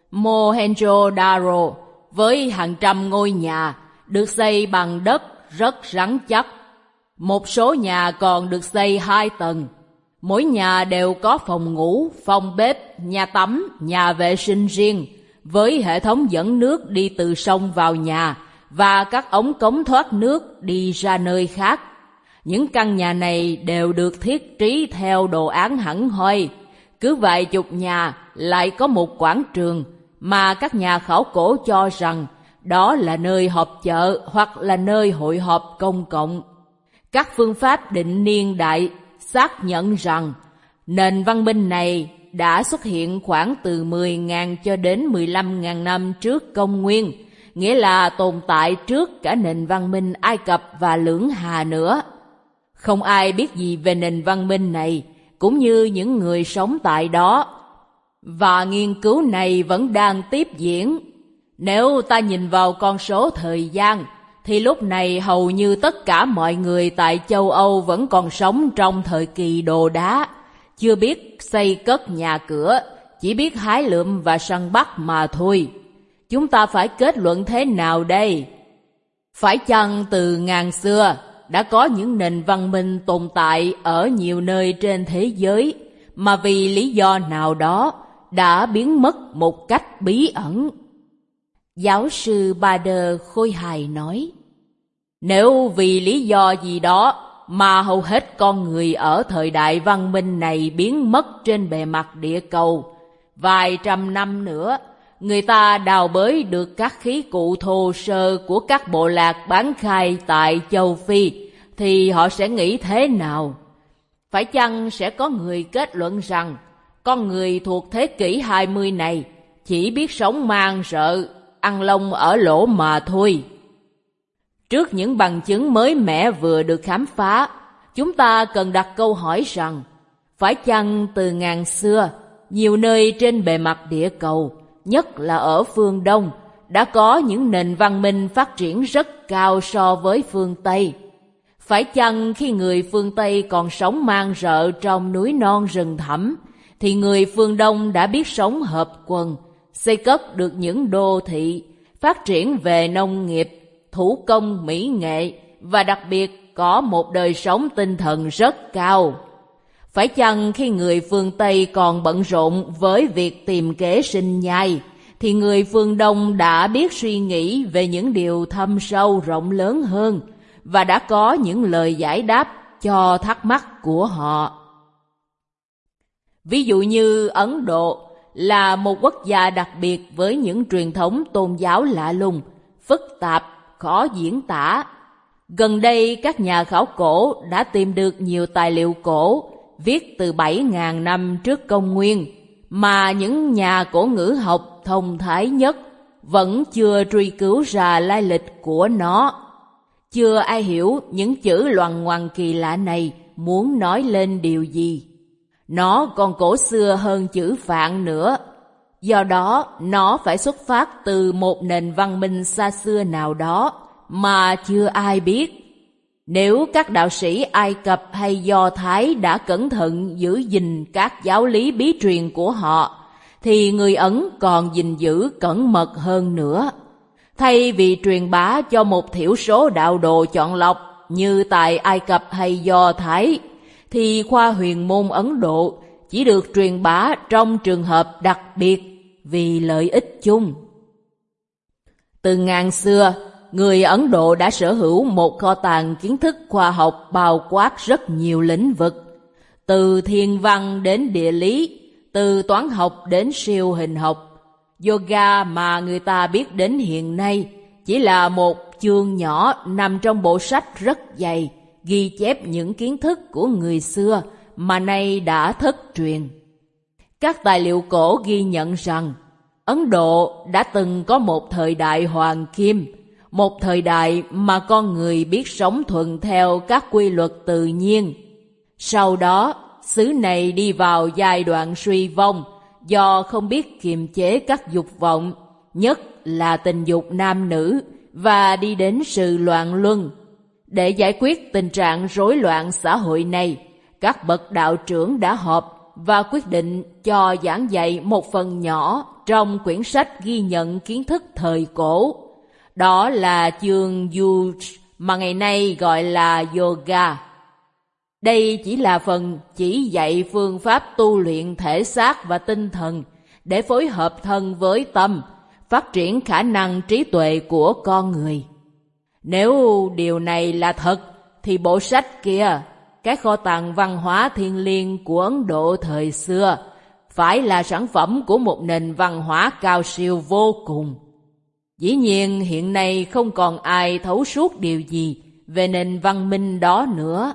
Mohenjo-daro, với hàng trăm ngôi nhà được xây bằng đất rất rắn chắc. Một số nhà còn được xây 2 tầng. Mỗi nhà đều có phòng ngủ, phòng bếp, nhà tắm, nhà vệ sinh riêng, với hệ thống dẫn nước đi từ sông vào nhà và các ống cống thoát nước đi ra nơi khác. Những căn nhà này đều được thiết trí theo đồ án hẳn hoi. Cứ vài chục nhà lại có một quảng trường mà các nhà khảo cổ cho rằng đó là nơi họp chợ hoặc là nơi hội họp công cộng. Các phương pháp định niên đại xác nhận rằng nền văn minh này đã xuất hiện khoảng từ 10.000 cho đến 15.000 năm trước công nguyên, nghĩa là tồn tại trước cả nền văn minh Ai Cập và Lưỡng Hà nữa. Không ai biết gì về nền văn minh này, cũng như những người sống tại đó. Và nghiên cứu này vẫn đang tiếp diễn. Nếu ta nhìn vào con số thời gian, thì lúc này hầu như tất cả mọi người tại châu Âu vẫn còn sống trong thời kỳ đồ đá, chưa biết xây cất nhà cửa, chỉ biết hái lượm và săn bắt mà thôi. Chúng ta phải kết luận thế nào đây? Phải chăng từ ngàn xưa đã có những nền văn minh tồn tại ở nhiều nơi trên thế giới mà vì lý do nào đó đã biến mất một cách bí ẩn? Giáo sư Bader khôi hài nói, nếu vì lý do gì đó mà hầu hết con người ở thời đại văn minh này biến mất trên bề mặt địa cầu, vài trăm năm nữa, người ta đào bới được các khí cụ thô sơ của các bộ lạc bán khai tại châu Phi, thì họ sẽ nghĩ thế nào? Phải chăng sẽ có người kết luận rằng con người thuộc thế kỷ 20 này chỉ biết sống man rợ, ăn lông ở lỗ mà thôi? Trước những bằng chứng mới mẻ vừa được khám phá, chúng ta cần đặt câu hỏi rằng, phải chăng từ ngàn xưa, nhiều nơi trên bề mặt địa cầu, nhất là ở phương Đông, đã có những nền văn minh phát triển rất cao so với phương Tây? Phải chăng khi người phương Tây còn sống man rợ trong núi non rừng thẳm, thì người phương Đông đã biết sống hợp quần, xây cất được những đô thị, phát triển về nông nghiệp, thủ công mỹ nghệ và đặc biệt có một đời sống tinh thần rất cao? Phải chăng khi người phương Tây còn bận rộn với việc tìm kế sinh nhai, thì người phương Đông đã biết suy nghĩ về những điều thâm sâu rộng lớn hơn và đã có những lời giải đáp cho thắc mắc của họ? Ví dụ như Ấn Độ là một quốc gia đặc biệt với những truyền thống tôn giáo lạ lùng, phức tạp, khó diễn tả. Gần đây các nhà khảo cổ đã tìm được nhiều tài liệu cổ viết từ 7.000 năm trước công nguyên mà những nhà cổ ngữ học thông thái nhất vẫn chưa truy cứu ra lai lịch của nó. Chưa ai hiểu những chữ loằng ngoằng kỳ lạ này muốn nói lên điều gì. Nó còn cổ xưa hơn chữ Phạn nữa. Do đó, nó phải xuất phát từ một nền văn minh xa xưa nào đó mà chưa ai biết. Nếu các đạo sĩ Ai Cập hay Do Thái đã cẩn thận giữ gìn các giáo lý bí truyền của họ, thì người Ấn còn gìn giữ cẩn mật hơn nữa. Thay vì truyền bá cho một thiểu số đạo đồ chọn lọc như tại Ai Cập hay Do Thái, thì khoa huyền môn Ấn Độ chỉ được truyền bá trong trường hợp đặc biệt vì lợi ích chung. Từ ngàn xưa, người Ấn Độ đã sở hữu một kho tàng kiến thức khoa học bao quát rất nhiều lĩnh vực, từ thiên văn đến địa lý, từ toán học đến siêu hình học. Yoga mà người ta biết đến hiện nay chỉ là một chương nhỏ nằm trong bộ sách rất dày ghi chép những kiến thức của người xưa mà nay đã thất truyền. Các tài liệu cổ ghi nhận rằng Ấn Độ đã từng có một thời đại hoàng kim, một thời đại mà con người biết sống thuận theo các quy luật tự nhiên. Sau đó, xứ này đi vào giai đoạn suy vong do không biết kiềm chế các dục vọng, nhất là tình dục nam nữ, và đi đến sự loạn luân. Để giải quyết tình trạng rối loạn xã hội này, các bậc đạo trưởng đã họp và quyết định cho giảng dạy một phần nhỏ trong quyển sách ghi nhận kiến thức thời cổ. Đó là chương Yuj mà ngày nay gọi là Yoga. Đây chỉ là phần chỉ dạy phương pháp tu luyện thể xác và tinh thần để phối hợp thân với tâm, phát triển khả năng trí tuệ của con người. Nếu điều này là thật, thì bộ sách kia, cái kho tàng văn hóa thiêng liêng của Ấn Độ thời xưa, phải là sản phẩm của một nền văn hóa cao siêu vô cùng. Dĩ nhiên hiện nay không còn ai thấu suốt điều gì về nền văn minh đó nữa.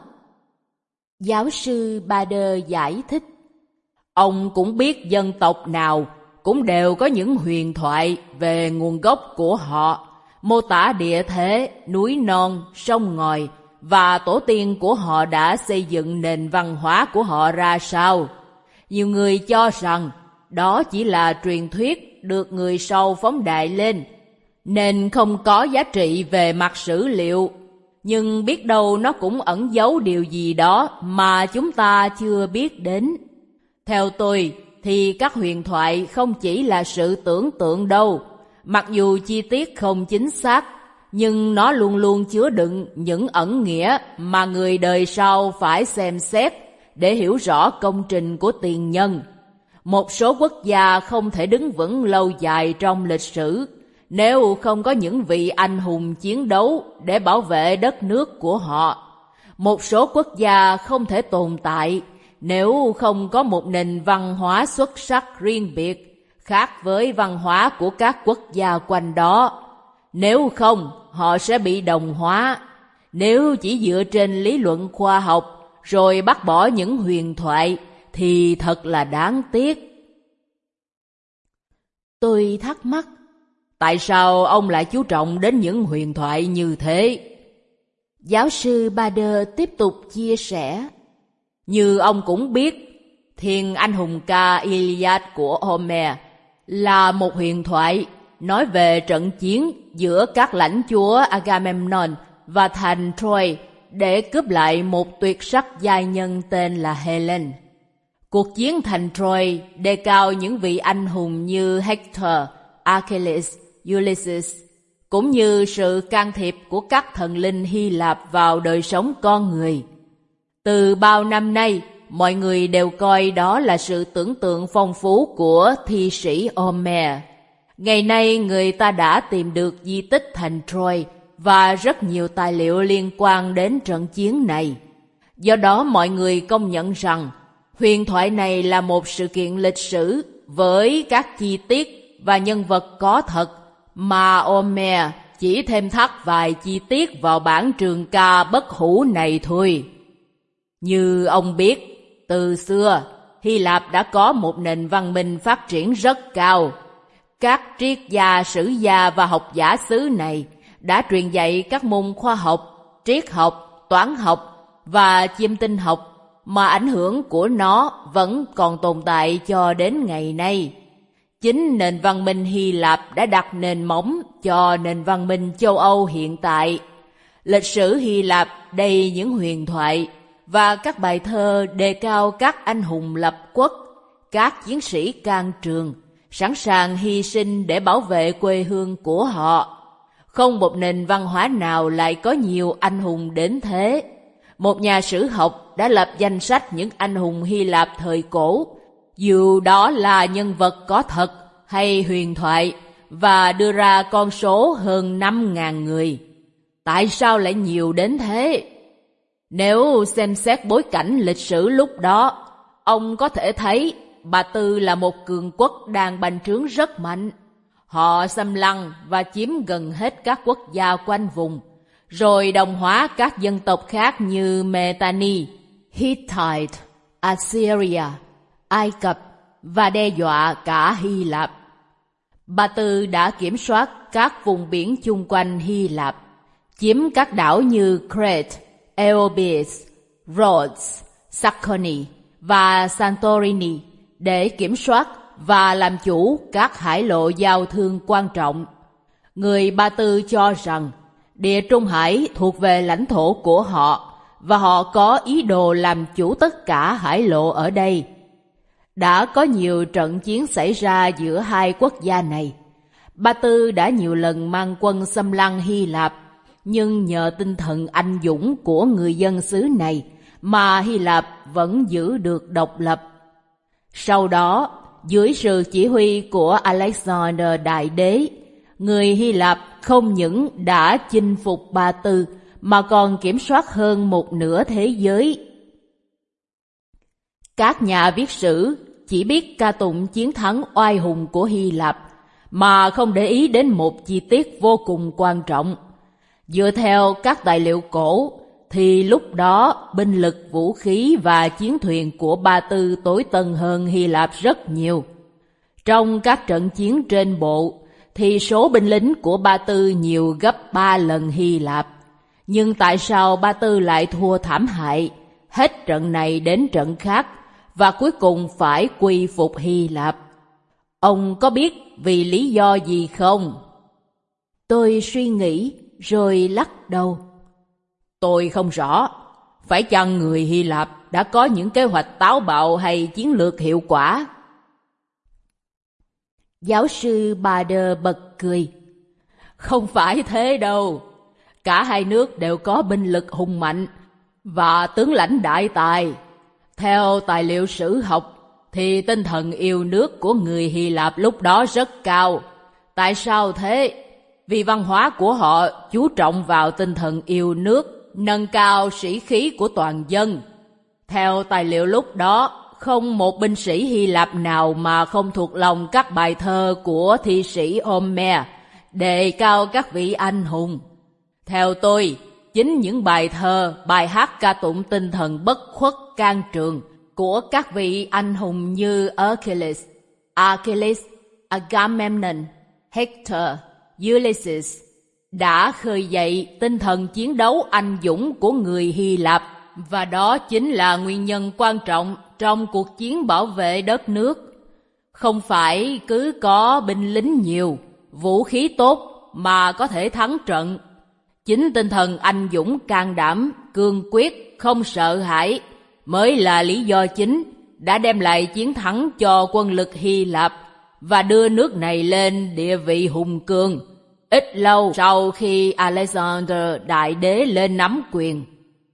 Giáo sư Bader giải thích. Ông cũng biết dân tộc nào cũng đều có những huyền thoại về nguồn gốc của họ, mô tả địa thế, núi non, sông ngòi và tổ tiên của họ đã xây dựng nền văn hóa của họ ra sao. Nhiều người cho rằng đó chỉ là truyền thuyết được người sau phóng đại lên, nên không có giá trị về mặt sử liệu. Nhưng biết đâu nó cũng ẩn giấu điều gì đó mà chúng ta chưa biết đến. Theo tôi thì các huyền thoại không chỉ là sự tưởng tượng đâu. Mặc dù chi tiết không chính xác, nhưng nó luôn luôn chứa đựng những ẩn nghĩa mà người đời sau phải xem xét để hiểu rõ công trình của tiền nhân. Một số quốc gia không thể đứng vững lâu dài trong lịch sử nếu không có những vị anh hùng chiến đấu để bảo vệ đất nước của họ. Một số quốc gia không thể tồn tại nếu không có một nền văn hóa xuất sắc riêng biệt, khác với văn hóa của các quốc gia quanh đó. Nếu không, họ sẽ bị đồng hóa. Nếu chỉ dựa trên lý luận khoa học rồi bác bỏ những huyền thoại thì thật là đáng tiếc. Tôi thắc mắc, tại sao ông lại chú trọng đến những huyền thoại như thế? Giáo sư Bader tiếp tục chia sẻ. Như ông cũng biết, Thiên Anh hùng ca Iliad của Homer là một huyền thoại nói về trận chiến giữa các lãnh chúa Agamemnon và thành Troy để cướp lại một tuyệt sắc giai nhân tên là Helen. Cuộc chiến thành Troy đề cao những vị anh hùng như Hector, Achilles, Ulysses, cũng như sự can thiệp của các thần linh Hy Lạp vào đời sống con người. Từ bao năm nay, mọi người đều coi đó là sự tưởng tượng phong phú của thi sĩ Homer. Ngày nay người ta đã tìm được di tích thành Troy và rất nhiều tài liệu liên quan đến trận chiến này. Do đó mọi người công nhận rằng huyền thoại này là một sự kiện lịch sử với các chi tiết và nhân vật có thật mà Homer chỉ thêm thắt vài chi tiết vào bản trường ca bất hủ này thôi. Như ông biết, từ xưa, Hy Lạp đã có một nền văn minh phát triển rất cao. Các triết gia, sử gia và học giả xứ này đã truyền dạy các môn khoa học, triết học, toán học và chiêm tinh học mà ảnh hưởng của nó vẫn còn tồn tại cho đến ngày nay. Chính nền văn minh Hy Lạp đã đặt nền móng cho nền văn minh châu Âu hiện tại. Lịch sử Hy Lạp đầy những huyền thoại và các bài thơ đề cao các anh hùng lập quốc, các chiến sĩ can trường, sẵn sàng hy sinh để bảo vệ quê hương của họ. Không một nền văn hóa nào lại có nhiều anh hùng đến thế. Một nhà sử học đã lập danh sách những anh hùng Hy Lạp thời cổ, dù đó là nhân vật có thật hay huyền thoại, và đưa ra con số hơn 5.000 người. Tại sao lại nhiều đến thế? Nếu xem xét bối cảnh lịch sử lúc đó, ông có thể thấy Ba Tư là một cường quốc đang bành trướng rất mạnh. Họ xâm lăng và chiếm gần hết các quốc gia quanh vùng, rồi đồng hóa các dân tộc khác như Mitanni, Hittite, Assyria, Ai Cập và đe dọa cả Hy Lạp. Ba Tư đã kiểm soát các vùng biển chung quanh Hy Lạp, chiếm các đảo như Crete, Eobis, Rhodes, Sacconi và Santorini để kiểm soát và làm chủ các hải lộ giao thương quan trọng. Người Ba Tư cho rằng Địa Trung Hải thuộc về lãnh thổ của họ và họ có ý đồ làm chủ tất cả hải lộ ở đây. Đã có nhiều trận chiến xảy ra giữa hai quốc gia này. Ba Tư đã nhiều lần mang quân xâm lăng Hy Lạp, nhưng nhờ tinh thần anh dũng của người dân xứ này mà Hy Lạp vẫn giữ được độc lập. Sau đó, dưới sự chỉ huy của Alexander Đại Đế, người Hy Lạp không những đã chinh phục Ba Tư mà còn kiểm soát hơn một nửa thế giới. Các nhà viết sử chỉ biết ca tụng chiến thắng oai hùng của Hy Lạp mà không để ý đến một chi tiết vô cùng quan trọng. Dựa theo các tài liệu cổ thì lúc đó binh lực, vũ khí và chiến thuyền của Ba Tư tối tân hơn Hy Lạp rất nhiều. Trong các trận chiến trên bộ thì số binh lính của Ba Tư nhiều gấp 3 lần Hy Lạp. Nhưng tại sao Ba Tư lại thua thảm hại, hết trận này đến trận khác, và cuối cùng phải quy phục Hy Lạp? Ông có biết vì lý do gì không? Tôi suy nghĩ rồi lắc đầu. Tôi không rõ. Phải chăng người Hy Lạp đã có những kế hoạch táo bạo hay chiến lược hiệu quả? Giáo sư Bader bật cười. Không phải thế đâu. Cả hai nước đều có binh lực hùng mạnh và tướng lãnh đại tài. Theo tài liệu sử học thì tinh thần yêu nước của người Hy Lạp lúc đó rất cao. Tại sao thế? Vì văn hóa của họ chú trọng vào tinh thần yêu nước, nâng cao sĩ khí của toàn dân. Theo tài liệu lúc đó, không một binh sĩ Hy Lạp nào mà không thuộc lòng các bài thơ của thi sĩ Homer đề cao các vị anh hùng. Theo tôi, chính những bài thơ, bài hát ca tụng tinh thần bất khuất can trường của các vị anh hùng như Achilles, Agamemnon, Hector, Ulysses đã khơi dậy tinh thần chiến đấu anh dũng của người Hy Lạp, và đó chính là nguyên nhân quan trọng trong cuộc chiến bảo vệ đất nước. Không phải cứ có binh lính nhiều, vũ khí tốt mà có thể thắng trận. Chính tinh thần anh dũng can đảm, cương quyết, không sợ hãi mới là lý do chính đã đem lại chiến thắng cho quân lực Hy Lạp và đưa nước này lên địa vị hùng cường ít lâu sau khi Alexander Đại Đế lên nắm quyền.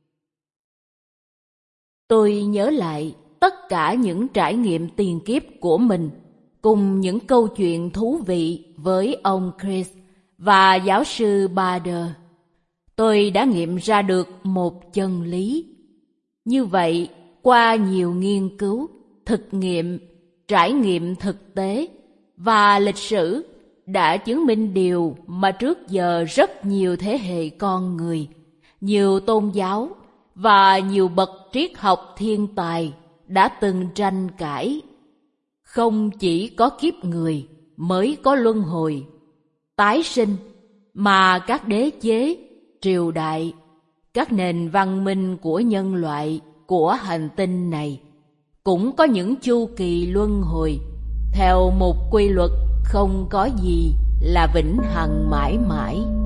Tôi nhớ lại tất cả những trải nghiệm tiền kiếp của mình cùng những câu chuyện thú vị với ông Chris và giáo sư Bader. Tôi đã nghiệm ra được một chân lý. Như vậy, qua nhiều nghiên cứu, thực nghiệm, trải nghiệm thực tế và lịch sử đã chứng minh điều mà trước giờ rất nhiều thế hệ con người, nhiều tôn giáo và nhiều bậc triết học thiên tài đã từng tranh cãi. Không chỉ có kiếp người mới có luân hồi, tái sinh, mà các đế chế, triều đại, các nền văn minh của nhân loại, của hành tinh này cũng có những chu kỳ luân hồi theo một quy luật không có gì là vĩnh hằng mãi mãi.